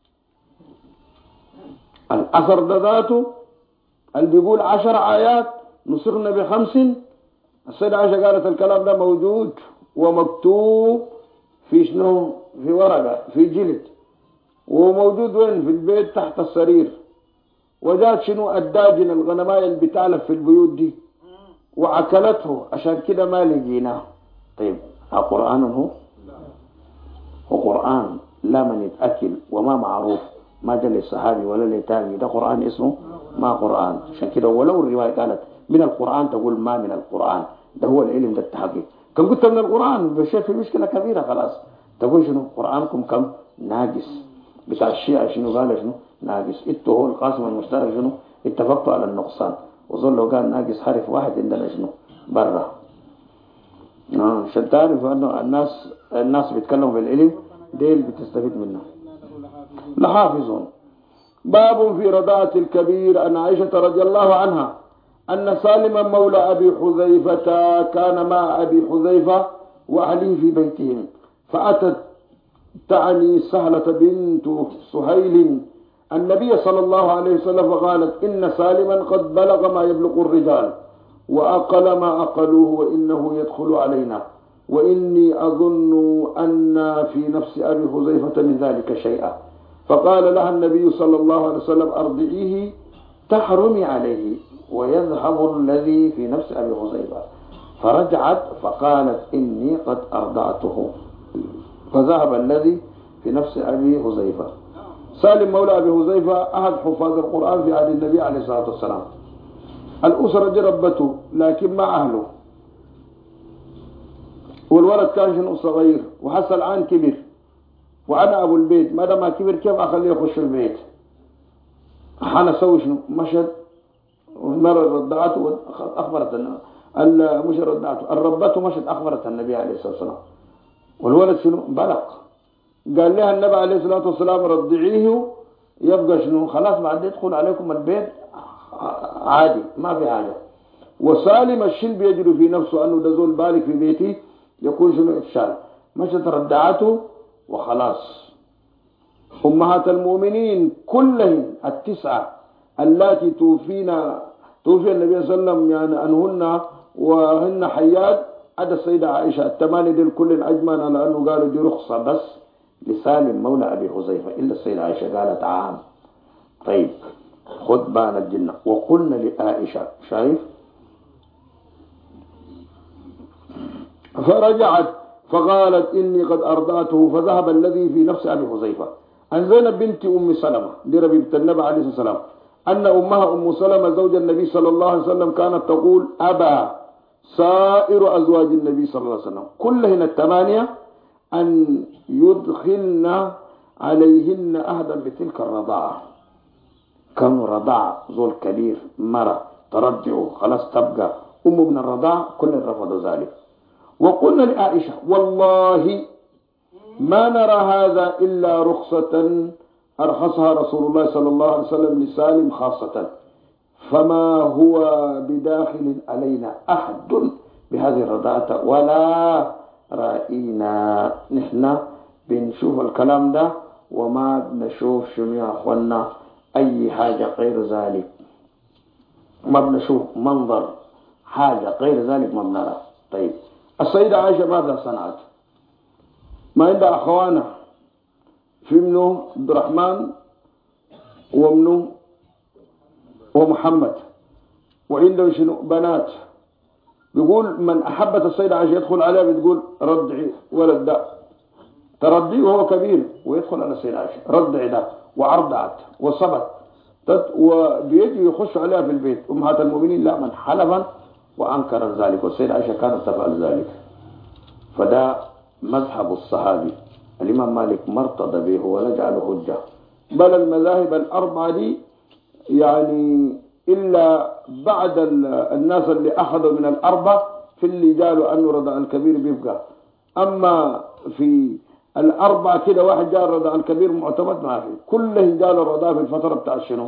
الأثر ده ذاته اللي بيقول 10 آيات نصرنا ب5. السيدة عائشة قالت الكلام ده موجود ومكتوب في شنو؟ في ورقة في جلد، وموجود وين؟ في البيت تحت السرير. وجات شنو؟ الداجن الغنماية اللي بتعلف في البيوت دي وعكلته، عشان كده ما لقيناه. طيب القرآن هو قرآن لا من يتأكل وما معروف، ما جاء للصحابي ولا للتابعي، ده قرآن اسمه ما قرآن. عشان كده ولو الرواية قالت من القرآن تقول ما من القرآن، ده هو العلم ده التحقيق. كم قلت من القرآن بشيء في مشكلة كبيرة خلاص. تقول شنو؟ قرآنكم كم؟ ناقص. بتاع الشيعة شنو قال؟ شنو ناقص؟ انتوا هو القاسم المشترك شنو؟ اتفقتوا على النقصان، وظل لو قال ناقص حرف واحد عندنا شنو؟ برا. عشان تعرف انه الناس بيتكلموا بالعلم ديل بتستفيد منه. لحافظون. باب في رضاعة الكبير. عن عائشة رضي الله عنها أن سالما مولى أبي حذيفة كان مع أبي حذيفة وعلي في بيتهم، فأتت تعني سهلة بنت سهيل النبي صلى الله عليه وسلم فقالت إن سالما قد بلغ ما يبلغ الرجال وأقل ما أقلوه وإنه يدخل علينا، وإني أظن أن في نفس أبي حذيفة من ذلك شيئا. فقال لها النبي صلى الله عليه وسلم أرضعيه تحرمي عليه ويذهب الذي في نفس أبي حذيفة. فرجعت فقالت إني قد أرضعته، فذهب الذي في نفس أبي حذيفة. سالم مولى أبي حذيفة أحد حفاظ القرآن في عهد النبي عليه الصلاة والسلام. الأسرة دي ربته لكن مع أهله، والولد كان شنو صغير، وحس الآن كبر وأنا أبو البيت، ما دام كبر كيف أخليه يخش البيت؟ أنا أسوي شنو؟ مشهد مرة رضعته أخبرت مش رضعته الربته مشهد أخبرت النبي عليه الصلاة والسلام، والولد شنو؟ بلغ. قال لها النبي عليه الصلاة والسلام رضعيه يبقى شنو؟ خلاص بعد يدخل عليكم البيت عادي ما في حاجة. وسالم الشل بيجري في نفسه أنه ده زول بالغ في بيتي يكون شنو؟ إفشال. مشت رضعته وخلاص. أمهات المؤمنين كلهن 9 اللاتي توفي النبي صلى الله عليه وسلم يعني أنهن وهن حيات عدا السيدة عائشة، 8 دول كلهم أجمعين على أنه قالوا دي رخصة بس لسالم مولى أبي حذيفة، إلا السيدة عائشة قالت عام. طيب خد بان الجنة. وقلنا لعائشة شايف؟ فرجعت فقالت إني قد أرضعته، فذهب الذي في نفس أبي حذيفة. عن زينب بنت أم سلمة لربيبة النبي عليه الصلاة والسلام أن أمها أم سلمة زوج النبي صلى الله عليه وسلم كانت تقول أبى سائر أزواج النبي صلى الله عليه وسلم كلهن 8 أن يدخلن عليهن أهدا بتلك الرضاعة. كانوا رضاعة زول كبير مرة ترجعوا خلاص تبقى أم من الرضاعة، كل رفضوا ذلك. وقلنا لعائشة والله ما نرى هذا إلا رخصة أرخصها رسول الله صلى الله عليه وسلم لسالم خاصة، فما هو بداخل علينا أحد بهذه الرضاعة ولا رأينا. نحن بنشوف الكلام ده وما بنشوف شنو يا أخوانا أي حاجة غير ذلك، ما بنشوف منظر حاجة غير ذلك ما بنرى. طيب السيدة عائشة ماذا صنعت؟ ما عندها أخوانا في منه عبد الرحمن ومنه ومحمد، وعنده شنو بنات بيقول من أحبت السيدة عائشة يدخل عليها بتقول ردعي ولد ده، ترديه وهو كبير ويدخل على السيدة عائشة ردعي ده، وعرضعت وصبت وبيجي يخش عليها في البيت. أمهات المؤمنين لا، من حلفا وأنكر ذلك، والسيدة عائشة كانت تفعل ذلك. فده مذهب الصحابي. الإمام مالك مرتضى به ونجعله حجة. بل المذاهب الأربعة دي يعني إلا بعد الناس اللي أخذوا من الأربعة في اللي قالوا أنه رضع الكبير بيبقى. أما في الأربعة كده واحد قال رضع الكبير معتمد، ما في، كله قالوا الرضاع في الفترة بتاع شنو.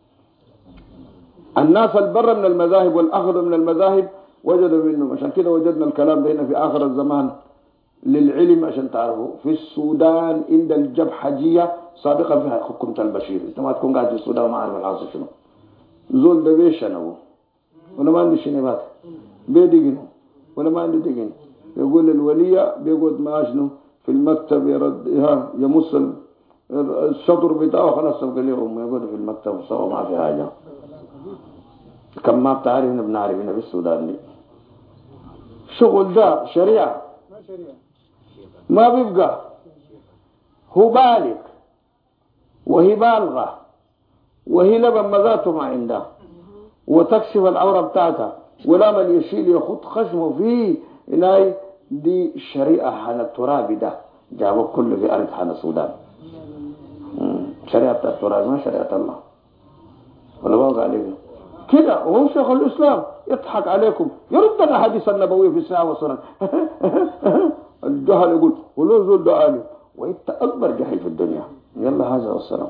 الناس البر من المذاهب والأخذ من المذاهب وجدوا منهم. عشان كده وجدنا الكلام ده هنا في آخر الزمان للعلم. عشان تعرفوا في السودان عند الجبحجية سابقا فيها حكومة البشير. انت ما تكون قاعد في السودان وما عارف الحاصل شنو. زول ده بيشنو ولا ما عنده شنبات بيدقن ولا ما عنده دقن. يقول الولية بيقعد معاه شنو في المكتب يرد يمص الشطر بتاعه خلاص تبقى لهم يقعد في المكتب وصار ما في حاجة. كم ما بتعرف هنا بنعرف هنا في السودان دي شغل ده شريعة ما بيبقى. هو بالغ وهي بالغة وهي لبن مذاته ما عندها وتكشف العورة بتاعتها ولا من يشيل يخط خشمه فيه إلهي. دي شريعة حنا التراب ده جابوا كله في أرض حنا السودان. شريعة التراب ما شريعة الله ولا بقى عليكم كده. وهو شيخ الإسلام يضحك عليكم يرد الأحاديث النبوية في الساعة والسنة. الجهل يقول ولو زول ده عالم وإنت أكبر جهل في الدنيا. يلا هذا والسلام.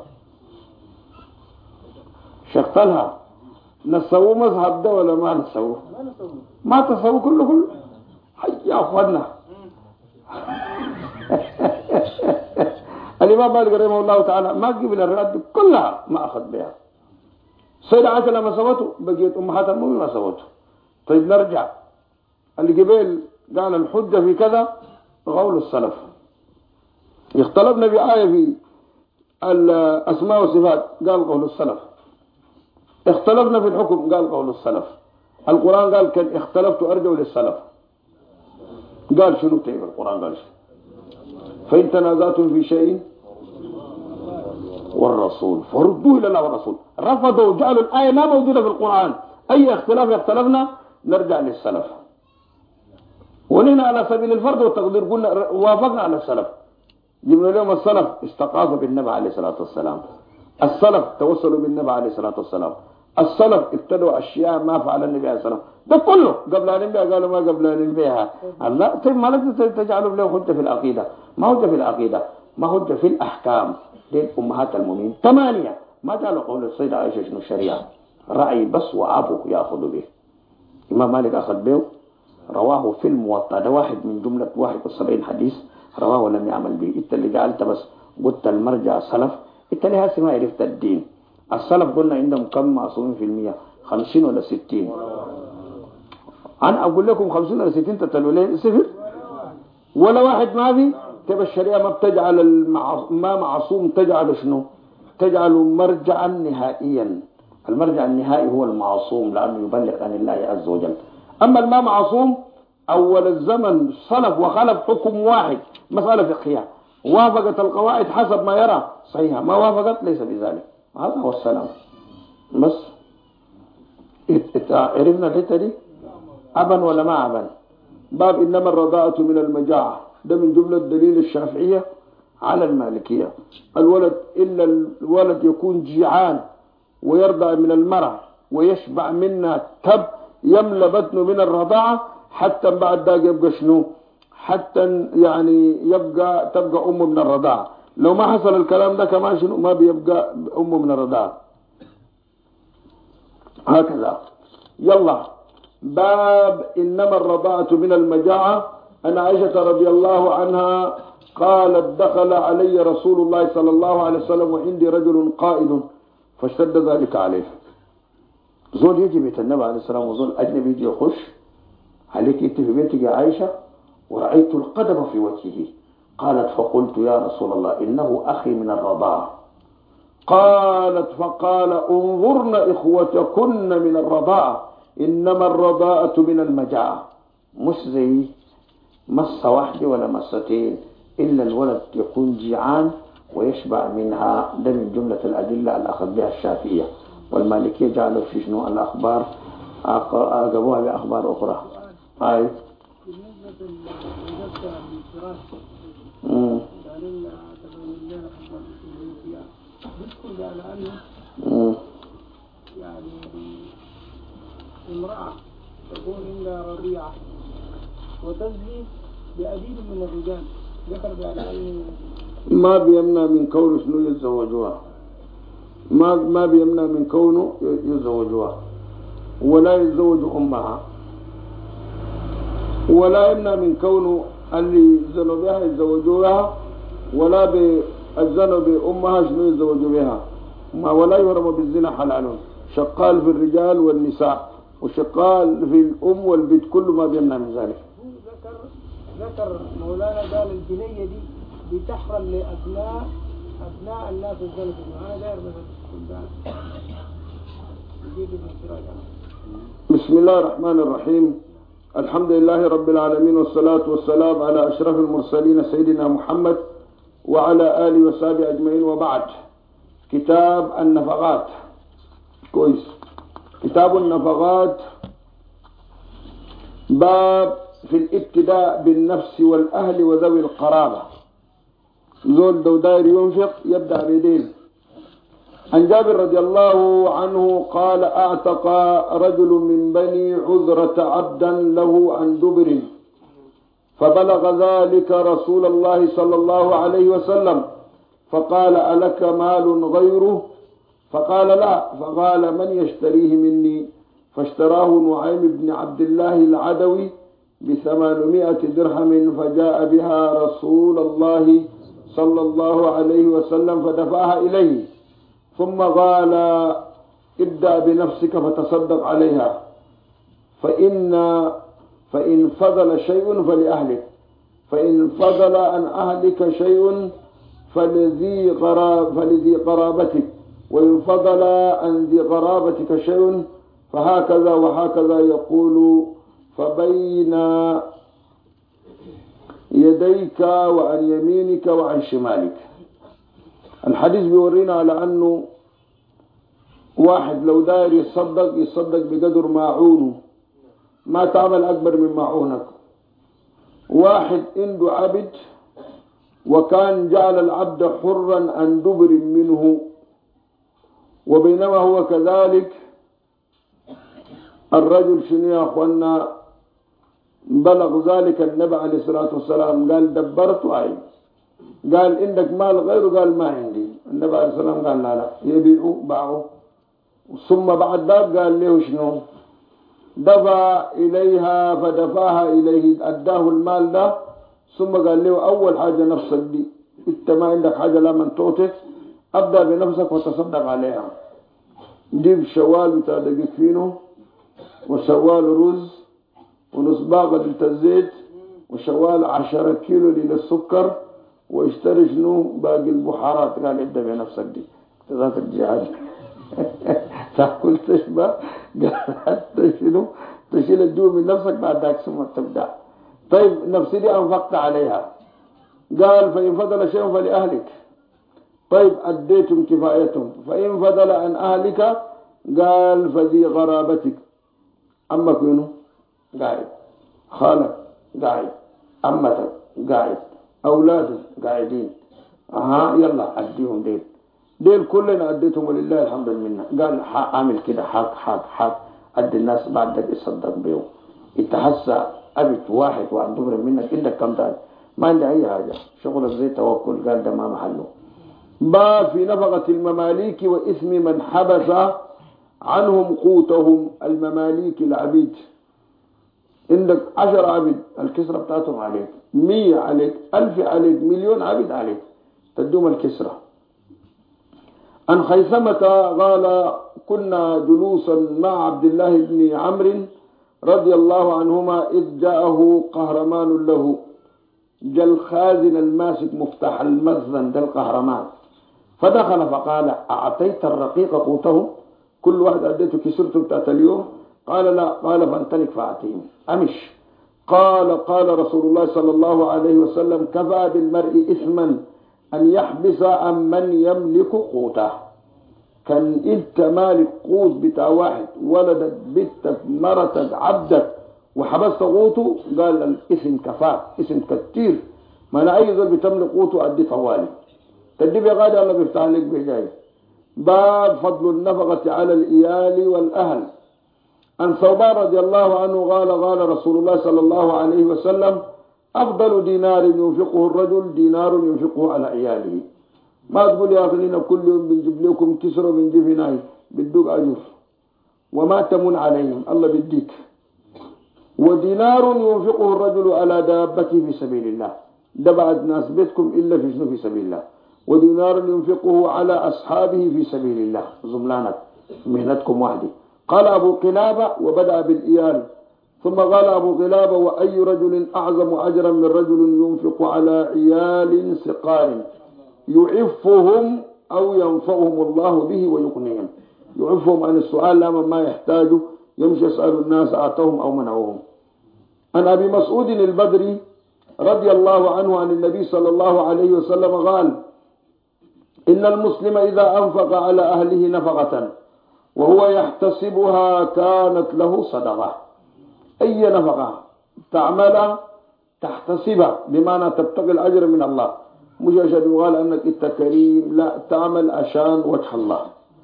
شيخ طلحة نسوه مذهب ده ولا ما نسوه؟ ما تسوه كله يا أخوانا. الإمام مالك رحمه الله تعالى ما قبل الرد كلها ما أخذ بها. سيدة عائشة لما سوته بقيت أمهات المؤمنين ما سوته. طيب نرجع اللي قبل قال الحجة في كذا قول السلف. اختلفنا بآية في الأسماء والصفات قال قول السلف. اختلفنا في الحكم قال قول السلف. القرآن قال كان اختلفت أرجو للسلف. قال شنو طيب القرآن قال شنو؟ فإن تنازعتم في شيء والرسول فردوه إلى الله والرسول. رفضوا جعلوا الآية ما موجودة في القرآن. أي اختلاف اختلفنا نرجع للسلف. ونحن على سبيل الفرض والتقدير قلنا وافقنا على السلف. جبنا لهم السلف استقاطوا بالنبي عليه الصلاة والسلام. السلف توصلوا بالنبي عليه الصلاة والسلام. السلف ابتدوا أشياء ما فعل النبي عليه الصلاة والسلام. ده كله قبل أن ينبيها قالوا ما قبل أن ينبيها. الله طيب ما لك تجعلوا له حجة في العقيدة. ما حجة في العقيدة ما حجة في الأحكام. دين أمهات المؤمنين 8 ما قالوا قول السيدة عائشة شنو الشريعة. رأي بس وأبوه يأخذ به. إمام مالك أخذ به رواه في الموطأ. ده واحد من جملة 71 حديث رواه ولم يعمل به. إنت اللي جعلت بس قلت المرجع سلف. إنت اللي هسه ما عرفت الدين. السلف قلنا عندهم كم معصومين في المية 50 ولا 60. أنا أقول لكم 50 ولا 60 تتلوا ليه صفر ولا واحد ما في. كيف الشريعة ما بتجعل ما معصوم تجعل شنو تجعل مرجعا نهائيا. المرجع النهائي هو المعصوم لأنه يبلغ عن الله عز وجل. أما الما معصوم أول الزمن صلف وخلف حكم واحد مسألة فقهية وافقت القواعد حسب ما يرى صحيحة ما وافقت ليس بذلك. هذا هو السلام بس. عرفنا الحتة دي أبا ولا ما أبا. باب إنما الرضاعة من المجاعة ده من جملة دليل الشافعية على المالكية. الولد إلا الولد يكون جيعان ويرضع من المرأة ويشبع منها تب يملى بطنه من الرضاعة حتى بعد ذلك يبقى شنو حتى يعني تبقى أمه من الرضاعة. لو ما حصل الكلام ده كمان شنو ما بيبقى أمه من الرضاعة. هكذا. يلا باب إنما الرضاعة من المجاعة. أن عائشة رضي الله عنها قالت دخل علي رسول الله صلى الله عليه وسلم وعندي رجل قائد فاشتد ذلك عليه. زول يجي بيت النبي عليه السلام وزول أجنبي يجي يخش عليك انت في بيتك يا عائشة ورأيت القدم في وجهه. قالت فقلت يا رسول الله إنه أخي من الرضاعة. قالت فقال انظرن إخوتكن من الرضاعة إنما الرضاءة من المجاعة، مش زي مسة واحدة ولا مستين، إلا الولد يكون جيعان ويشبع منها. ده من جملة الأدلة اللي أخذ بها الشافعية والمالكية، جعلوا في شنو الأخبار أجابوها بأخبار أخرى. أي بالنسبة للمذكرة بالفراش قالوا لنا تبين لنا أخبار الفيها بيدخل على أنه يعني امرأة تكون عندها رضيعة وتزني بأديب من الرجال، ذكر على أنه ما بيمنع من كونه شنو يتزوجوها، ما بيمنع من كونه يتزوجوها، ولا يتزوج أمها، ولا يمنع من كونه اللي زنوا بها يتزوجوها، ولا بالزنوا بأمها شنو يتزوجوا بها، ولا يهرم بالزنا حلال. شقال في الرجال والنساء، وشقال في الأم والبيت، كل ما بيمنع من ذلك. ذكر مولانا قال الجنية دي بتحرم لأبناء الناس الزلمة. أنا داير بسم الله الرحمن الرحيم. الحمد لله رب العالمين، والصلاة والسلام على أشرف المرسلين سيدنا محمد وعلى آله وصحبه أجمعين، وبعد. كتاب النفقات. كويس. كتاب النفقات باب في الابتداء بالنفس والأهل وذوي القرابة. زول داير ينفق يبدأ بيدين. عن جابر رضي الله عنه قال: اعتق رجل من بني عذرة عبدا له عن دبر، فبلغ ذلك رسول الله صلى الله عليه وسلم، فقال: ألك مال غيره؟ فقال: لا. فقال: من يشتريه مني؟ فاشتراه نعيم بن عبد الله العدوي ب800 درهم، فجاء بها رسول الله صلى الله عليه وسلم فدفعها إليه، ثم قال: ابدأ بنفسك فتصدق عليها، فإن فضل شيء فلأهلك، فإن فضل عن أهلك شيء فلذي قرابتك، وإن فضل عن ذي قرابتك شيء فهكذا وهكذا يقول، فبين يديك وعن يمينك وعن شمالك. الحديث بيورينا على أنه واحد لو داير يصدق بقدر معونه، ما تعمل أكبر من معونك. واحد عنده عبد وكان جعل العبد حرا عن دبر منه، وبينما هو كذلك الرجل شنو يا أخوانا بلغ ذلك النبي عليه الصلاة والسلام، قال: دبرت عين. قال: عندك مال غيره؟ قال: ما عندي. النبي عليه الصلاة والسلام قال: لا يبيعوا باعوا. ثم بعد ذلك قال له شنو؟ دفع إليها، فدفعها إليه، أداه المال ده، ثم قال له: أول حاجة نفسك دي، انت ما عندك حاجة لا من توتك، أبدأ بنفسك وتصدق عليها. جيب شوال بتاع دقيق فينو، وشوال رز، ونص باقة الزيت، وشوال 10 كيلو للسكر، واشتري شنو باقي البحارات. قال: ابدأ بنفسك دي، ذاك الجهاد تاكل تشبع. قال: شنو تشيل الجوع من نفسك بعد ذاك ثم تبدأ. طيب نفسي دي أنفقت عليها. قال: فإن فضل شيء فلأهلك. طيب أديتم كفايتهم. فإن فضل عن أهلك قال: فذي غرابتك، أمك منه قاعد، خالك قاعد، أمتك قاعد، أولادك قاعدين، يلا أديهم ديل كلنا أديتهم ولله الحمد لله. قال: أعمل كده، حاك أدي الناس بعدك يصدق بيهم. يتحسى أبت واحد وعن دبر منك، عندك كم دار؟ ما عندي أي حاجة، شغلك زي توكل. قال: ده ما محله. باب في نفقة المماليك وإثم من حبس عنهم قوتهم. المماليك العبيد، عندك 10 عبيد، الكسرة بتاعتهم عليك، 100 عليك، 1000 عليك، مليون عبيد عليك، تدوم الكسرة. عن خيثمة قال: كنا جلوسا مع عبد الله بن عمرو رضي الله عنهما إذ جاءه قهرمان له، جل خازن الماسك مفتاح المخزن، ده القهرمان، فدخل فقال: أعطيت الرقيق قوته؟ كل واحد أديته كسرته بتاعت اليوم؟ قال لا. قال فانطلق فأعطيهم. أمش. قال رسول الله صلى الله عليه وسلم كفى بالمرء إثما أن يحبس عن من يملك قوته. كان انت مالك قوت بتاع واحد، ولدك بنتك مرتك عبدك، وحبست قوته، قال الاسم كفاك، اسم كتير. ما انا اي زول بتملك قوته ادي طوالي تدي بغادي الله بيفتح لك بجاي. باب فضل النفقة على الإيال والأهل. عن ثوبان رضي الله عنه قال رسول الله صلى الله عليه وسلم أفضل دينار ينفقه الرجل دينار ينفقه على عياله. ما تقول يا أخي كل يوم بنجيب لكم كسر وبنجيب هناي بدوك أجر وما تمن عليهم، الله بديك. ودينار ينفقه الرجل على دابته في سبيل الله، ده بعد ناس بيتكم إلا في شنو في سبيل الله. ودينار ينفقه على أصحابه في سبيل الله، زملانك مهنتكم وحدي. قال أبو قلابة وبدأ بالإيال، ثم قال أبو قلابة وأي رجل أعظم أجرا من رجل ينفق على عيال صقار يعفهم أو ينفعهم الله به ويقنيهم. يعفهم عن السؤال لما ما يحتاجوا، يمشي يسأل الناس أعطوهم أو منعوهم. عن أبي مسعود البدري رضي الله عنه عن النبي صلى الله عليه وسلم قال إن المسلم إذا أنفق على أهله نفقة وهو يحتسبها كانت له صدقة. أي نفقة تعملها تحتسبها بمعنى تبتغي الأجر من الله، مش عشان يقال أنك أنت كريم، لا، تعمل عشان وجه الله.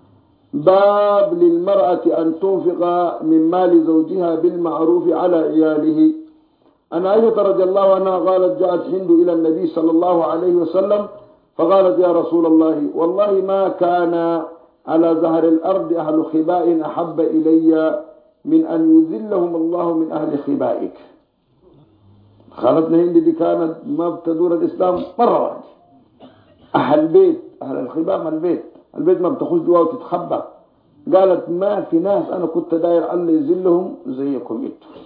باب للمرأة أن تنفق من مال زوجها بالمعروف على عياله. أن عائشة رضي الله عنها قالت جاءت هند إلى النبي صلى الله عليه وسلم فقالت يا رسول الله والله ما كان على ظهر الأرض أهل خباء أحب إلي من أن يذلهم الله من أهل خبائك. خالتنا هند دي كانت ما بتدور الإسلام مرة واحدة. أهل بيت، أهل الخباء من البيت ما بتخش جوا وتتخبى. قالت ما في ناس أنا كنت داير الله يذلهم زيكم إنتم.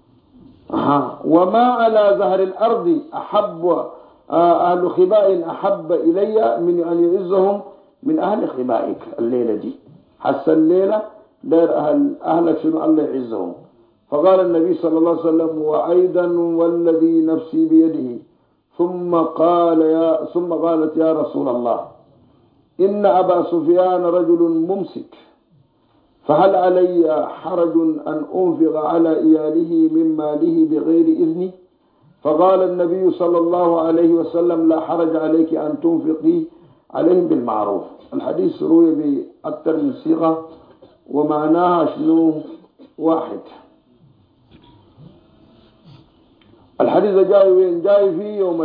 وما على ظهر الأرض أحب أهل خباء أحب إلي من أن يعزهم من أهل خبائك. الليلة دي حس الليلة داير أهلك شنو الله يعزهم. فقال النبي صلى الله عليه وسلم وأيضا والذي نفسي بيده ثم قالت يا رسول الله إن أبا سفيان رجل ممسك فهل علي حرج أن أنفق على إياله من ماله بغير إذني؟ فقال النبي صلى الله عليه وسلم لا حرج عليك أن تنفقي عليهم بالمعروف. الحديث روي بأكثر من صيغة ومعناها شنو واحد. الحديث جاي وين؟ جاي في يوم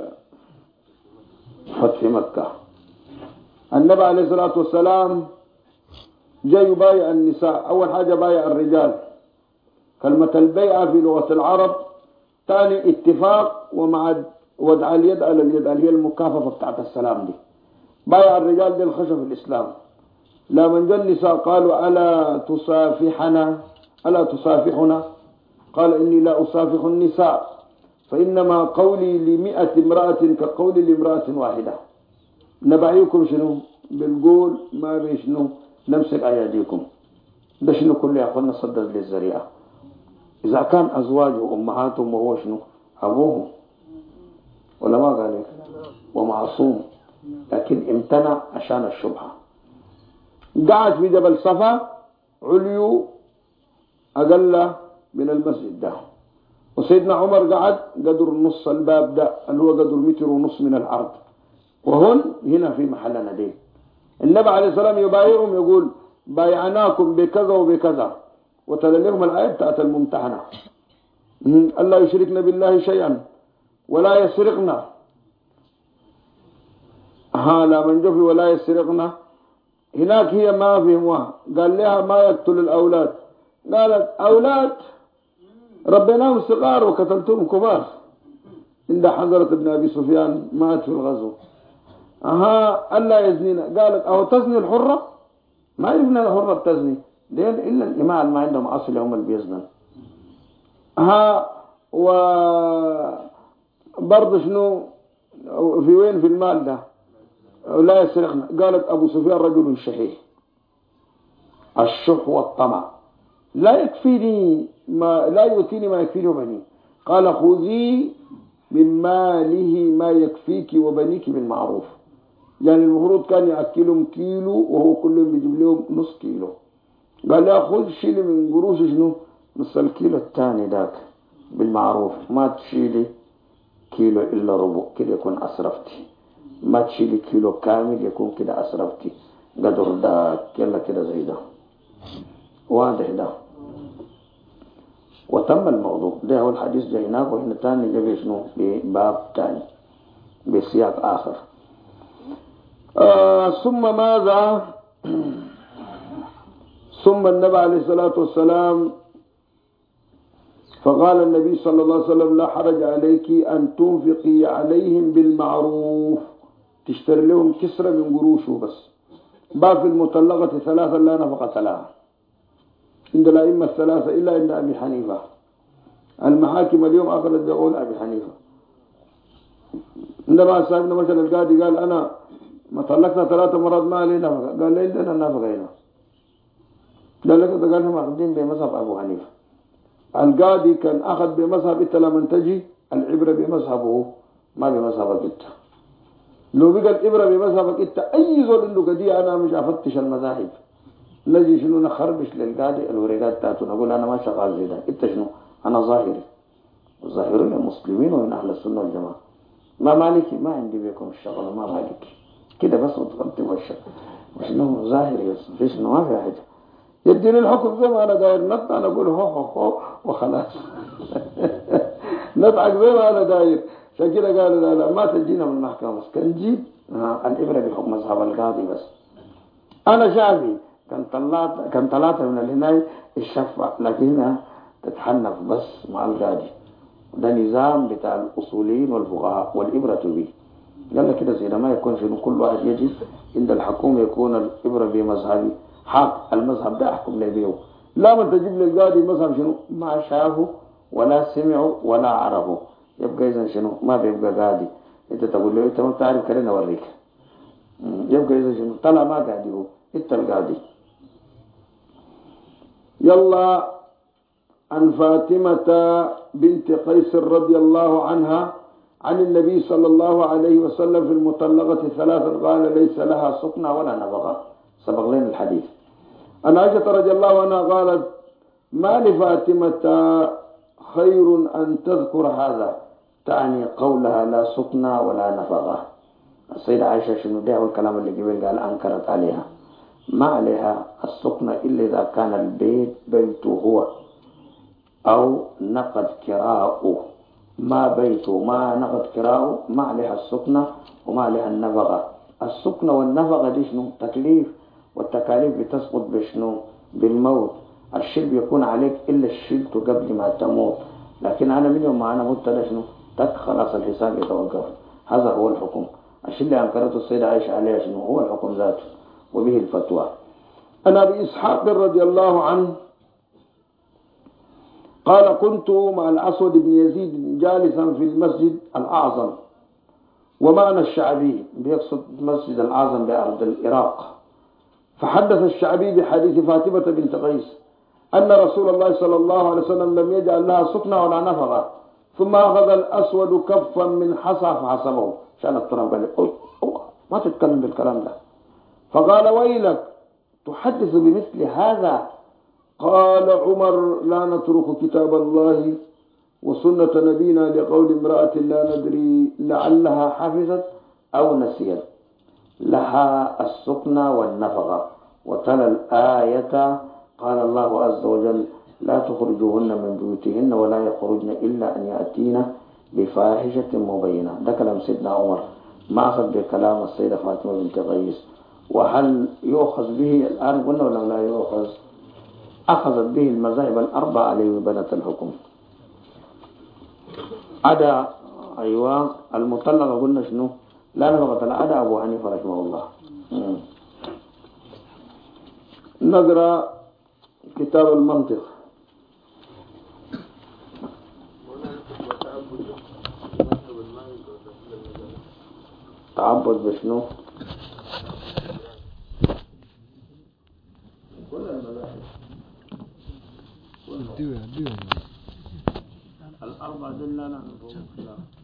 فتح مكة. النبي عليه الصلاة والسلام جاي يبايع النساء. أول حاجة بايع الرجال، كلمة البيعة في لغة العرب ثاني اتفاق ومع وضع اليد على اليد اللي هي المكاففة بتاعت السلام دي. بايع الرجال دي الخشب في الإسلام. لما جاء النساء قالوا ألا تصافحنا؟ قال إني لا أصافح النساء فإنما قولي ل100 امرأة كقولي لامرأة واحدة. نبعيكم شنو بالقول ما بيشنو نمسك أيديكم. ده شنو كله يقولنا صدر للزريعة. إذا كان أزواجه أمهاتهم وهو شنو أبوهم ولا ما قال لك ومعصوم، لكن امتنع عشان الشبهة. قعد في جبل صفا عليو أقل من المسجد ده، وسيدنا عمر قعد قدر نص الباب ده اللي هو قدر 1.5 متر من الأرض، وهن هنا في محلنا دي. النبي عليه السلام يبايعهم يقول بايعناكم بكذا وبكذا، وتلا لهم الآية بتاعت الممتحنة ألا يشركن بالله شيئا ولا يسرقنا. لا من جفي ولا يسرقنا. هناك هي ما فهموها. قال لها ما يقتل الأولاد. قالت أولاد ربناهم صغار وقتلتهم كبار. عند حضرة ابن أبي سفيان مات في الغزو. ألا يزنينا. قالت أو تزني الحرة؟ ما عرفنا الحرة بتزني ليه إلا الإماء ما عندهم أصل هم اللي بيزنن. وبرضه شنو في وين في المال ده لا يسرقنا. قالت أبو سفيان رجل شحيح. الشح والطمع لا يكفيني لا يؤتيني ما يكفيني وبني. قال خذي من ماله ما يكفيك وبنيك بالمعروف. يعني المفروض كان يأكلهم كيلو وهو كلهم بيجيب لهم نص كيلو. قال لا خذ شيلي من قروش شنو نص الكيلو الثاني ذاك بالمعروف، ما تشيلي كيلو إلا ربع كده يكون أسرفتي، ما تشيلي كيلو كامل يكون كده أسرفتي. قدر ده كلا كده زي ده واضح ده. وتم الموضوع ده. هو الحديث جايناه وهنا تاني جاب شنو بباب تاني بسياق آخر. ثم ماذا؟ ثم النبي عليه الصلاة والسلام فقال النبي صلى الله عليه وسلم لا حرج عليك أن تنفقي عليهم بالمعروف، تشتري لهم كسرة من قروشه بس. باب المطلقة ثلاثة لا نفقة لها عند الأئمة الثلاثة إلا عند أبي حنيفة. المحاكم اليوم أخذت بقول أبي حنيفة. عندما صاحبنا مثلا القاضي قال أنا ما طلقنا 3 مرات ما لي نفقة، قال لي عندنا نفقة هنا. قال لك قال هم أخذين بمذهب أبو حنيفة. القاضي كان أخذ بمذهب إنت لما تجي العبرة بمذهبه ما بمذهبك إنت. لو بقى العبرة بمذهبك إنت أي زول عنده قضية أنا مش أفتش المذاهب، نجي شنو نخربش للقاضي الورقات تاعته نقول أنا ما شغال زي ده. إنت شنو؟ أنا ظاهري، الظاهرية مسلمين ومن أهل السنة والجماعة. ما مالكي ما عندي بكم الشغل ما مالكي كده بس وتغطي وشك وشنو ظاهري بس شنو ما في حاجة. يديني الحكم زي ما أنا داير نط أنا أقول هو هو هو وخلاص نضحك زي ما أنا داير. عشان كده قالوا لا لا ما تجينا من المحكمة بس كان نجيب الإبرة بحكم مذهب القاضي بس. أنا شافي كان طلعت من الهناية الشفع لكنها تتحنف بس مع القاضي. ده نظام بتاع الأصوليين والفقهاء والإبرة به. قال لك كده زي ما يكون في كل واحد يجي عند الحكومة يكون الإبرة بمذهبي حق المذهب ده أحكم لي بيه. لا من تجيب للقاضي مذهب شنو ما شافه ولا سمعه ولا عرفه يبقى إذا شنو ما بيبقى قاضي. أنت تقول له أنت ما بتعرف كلنا أوريك يبقى إذا شنو طلع ما قاضي هو أنت القاضي. يلا عن فاطمة بنت قيس رضي الله عنها عن النبي صلى الله عليه وسلم في المطلقة 3 قال ليس لها سكنى ولا نفقة. سبق لنا الحديث. عن عائشة رضي الله عنها قالت ما لفاطمة خير أن تذكر هذا، تعني قولها لا سكنى ولا نفقة. السيدة عائشة شنو ده والكلام اللي قبل قال أنكرت عليها ما عليها السكنى إلا إذا كان البيت بيته هو أو نقد كراؤه، ما بيته ما نقد كراؤه ما عليها السكنى وما عليها النفقة. السكنى والنفقة دي شنو تكليف، والتكاليف بتسقط بشنو بالموت. الشيل بيكون عليك إلا الشيلت قبل ما تموت، لكن أنا من يوم ما أنا مت شنو خلاص الحساب يتوقف. هذا هو الحكم. الشيء اللي أنكرته السيدة عائشة عليها شنو هو الحكم ذاته وبه الفتوى. أنا أبي إسحاق رضي الله عنه قال كنت مع الأسود بن يزيد جالسا في المسجد الأعظم ومعنى الشعبي بيقصد المسجد الأعظم بأرض العراق. فحدث الشعبي بحديث فاطمة بنت قيس أن رسول الله صلى الله عليه وسلم لم يجعل لها سكنى ولا نفقة. ثم أخذ الأسود كفا من حصى فحسبه عشان التراب قال لي ما تتكلم بالكلام ده. فقال ويلك تحدث بمثل هذا. قال عمر لا نترك كتاب الله وسنة نبينا لقول امرأة لا ندري لعلها حفظت أو نسيت لها السكنى والنفقة. وتلا الآية قال الله عز وجل لا تخرجوهن من بيوتهن ولا يخرجن إلا أن يأتين بفاحشة مبينة. ده كلام سيدنا عمر ما أخذ بكلام السيدة فاطمة بنت قيس. وهل يؤخذ به الآن قلنا ولا لا يؤخذ؟ أخذت به المذاهب الأربعة عليه بنت الحكم. عدا أيوة المطلقة قلنا شنو لا نفقة لها عدا أبو حنيفة رحمه الله. نقرأ كتاب المنطق. تعبد بشنو كل المذاهب الأربع دول لا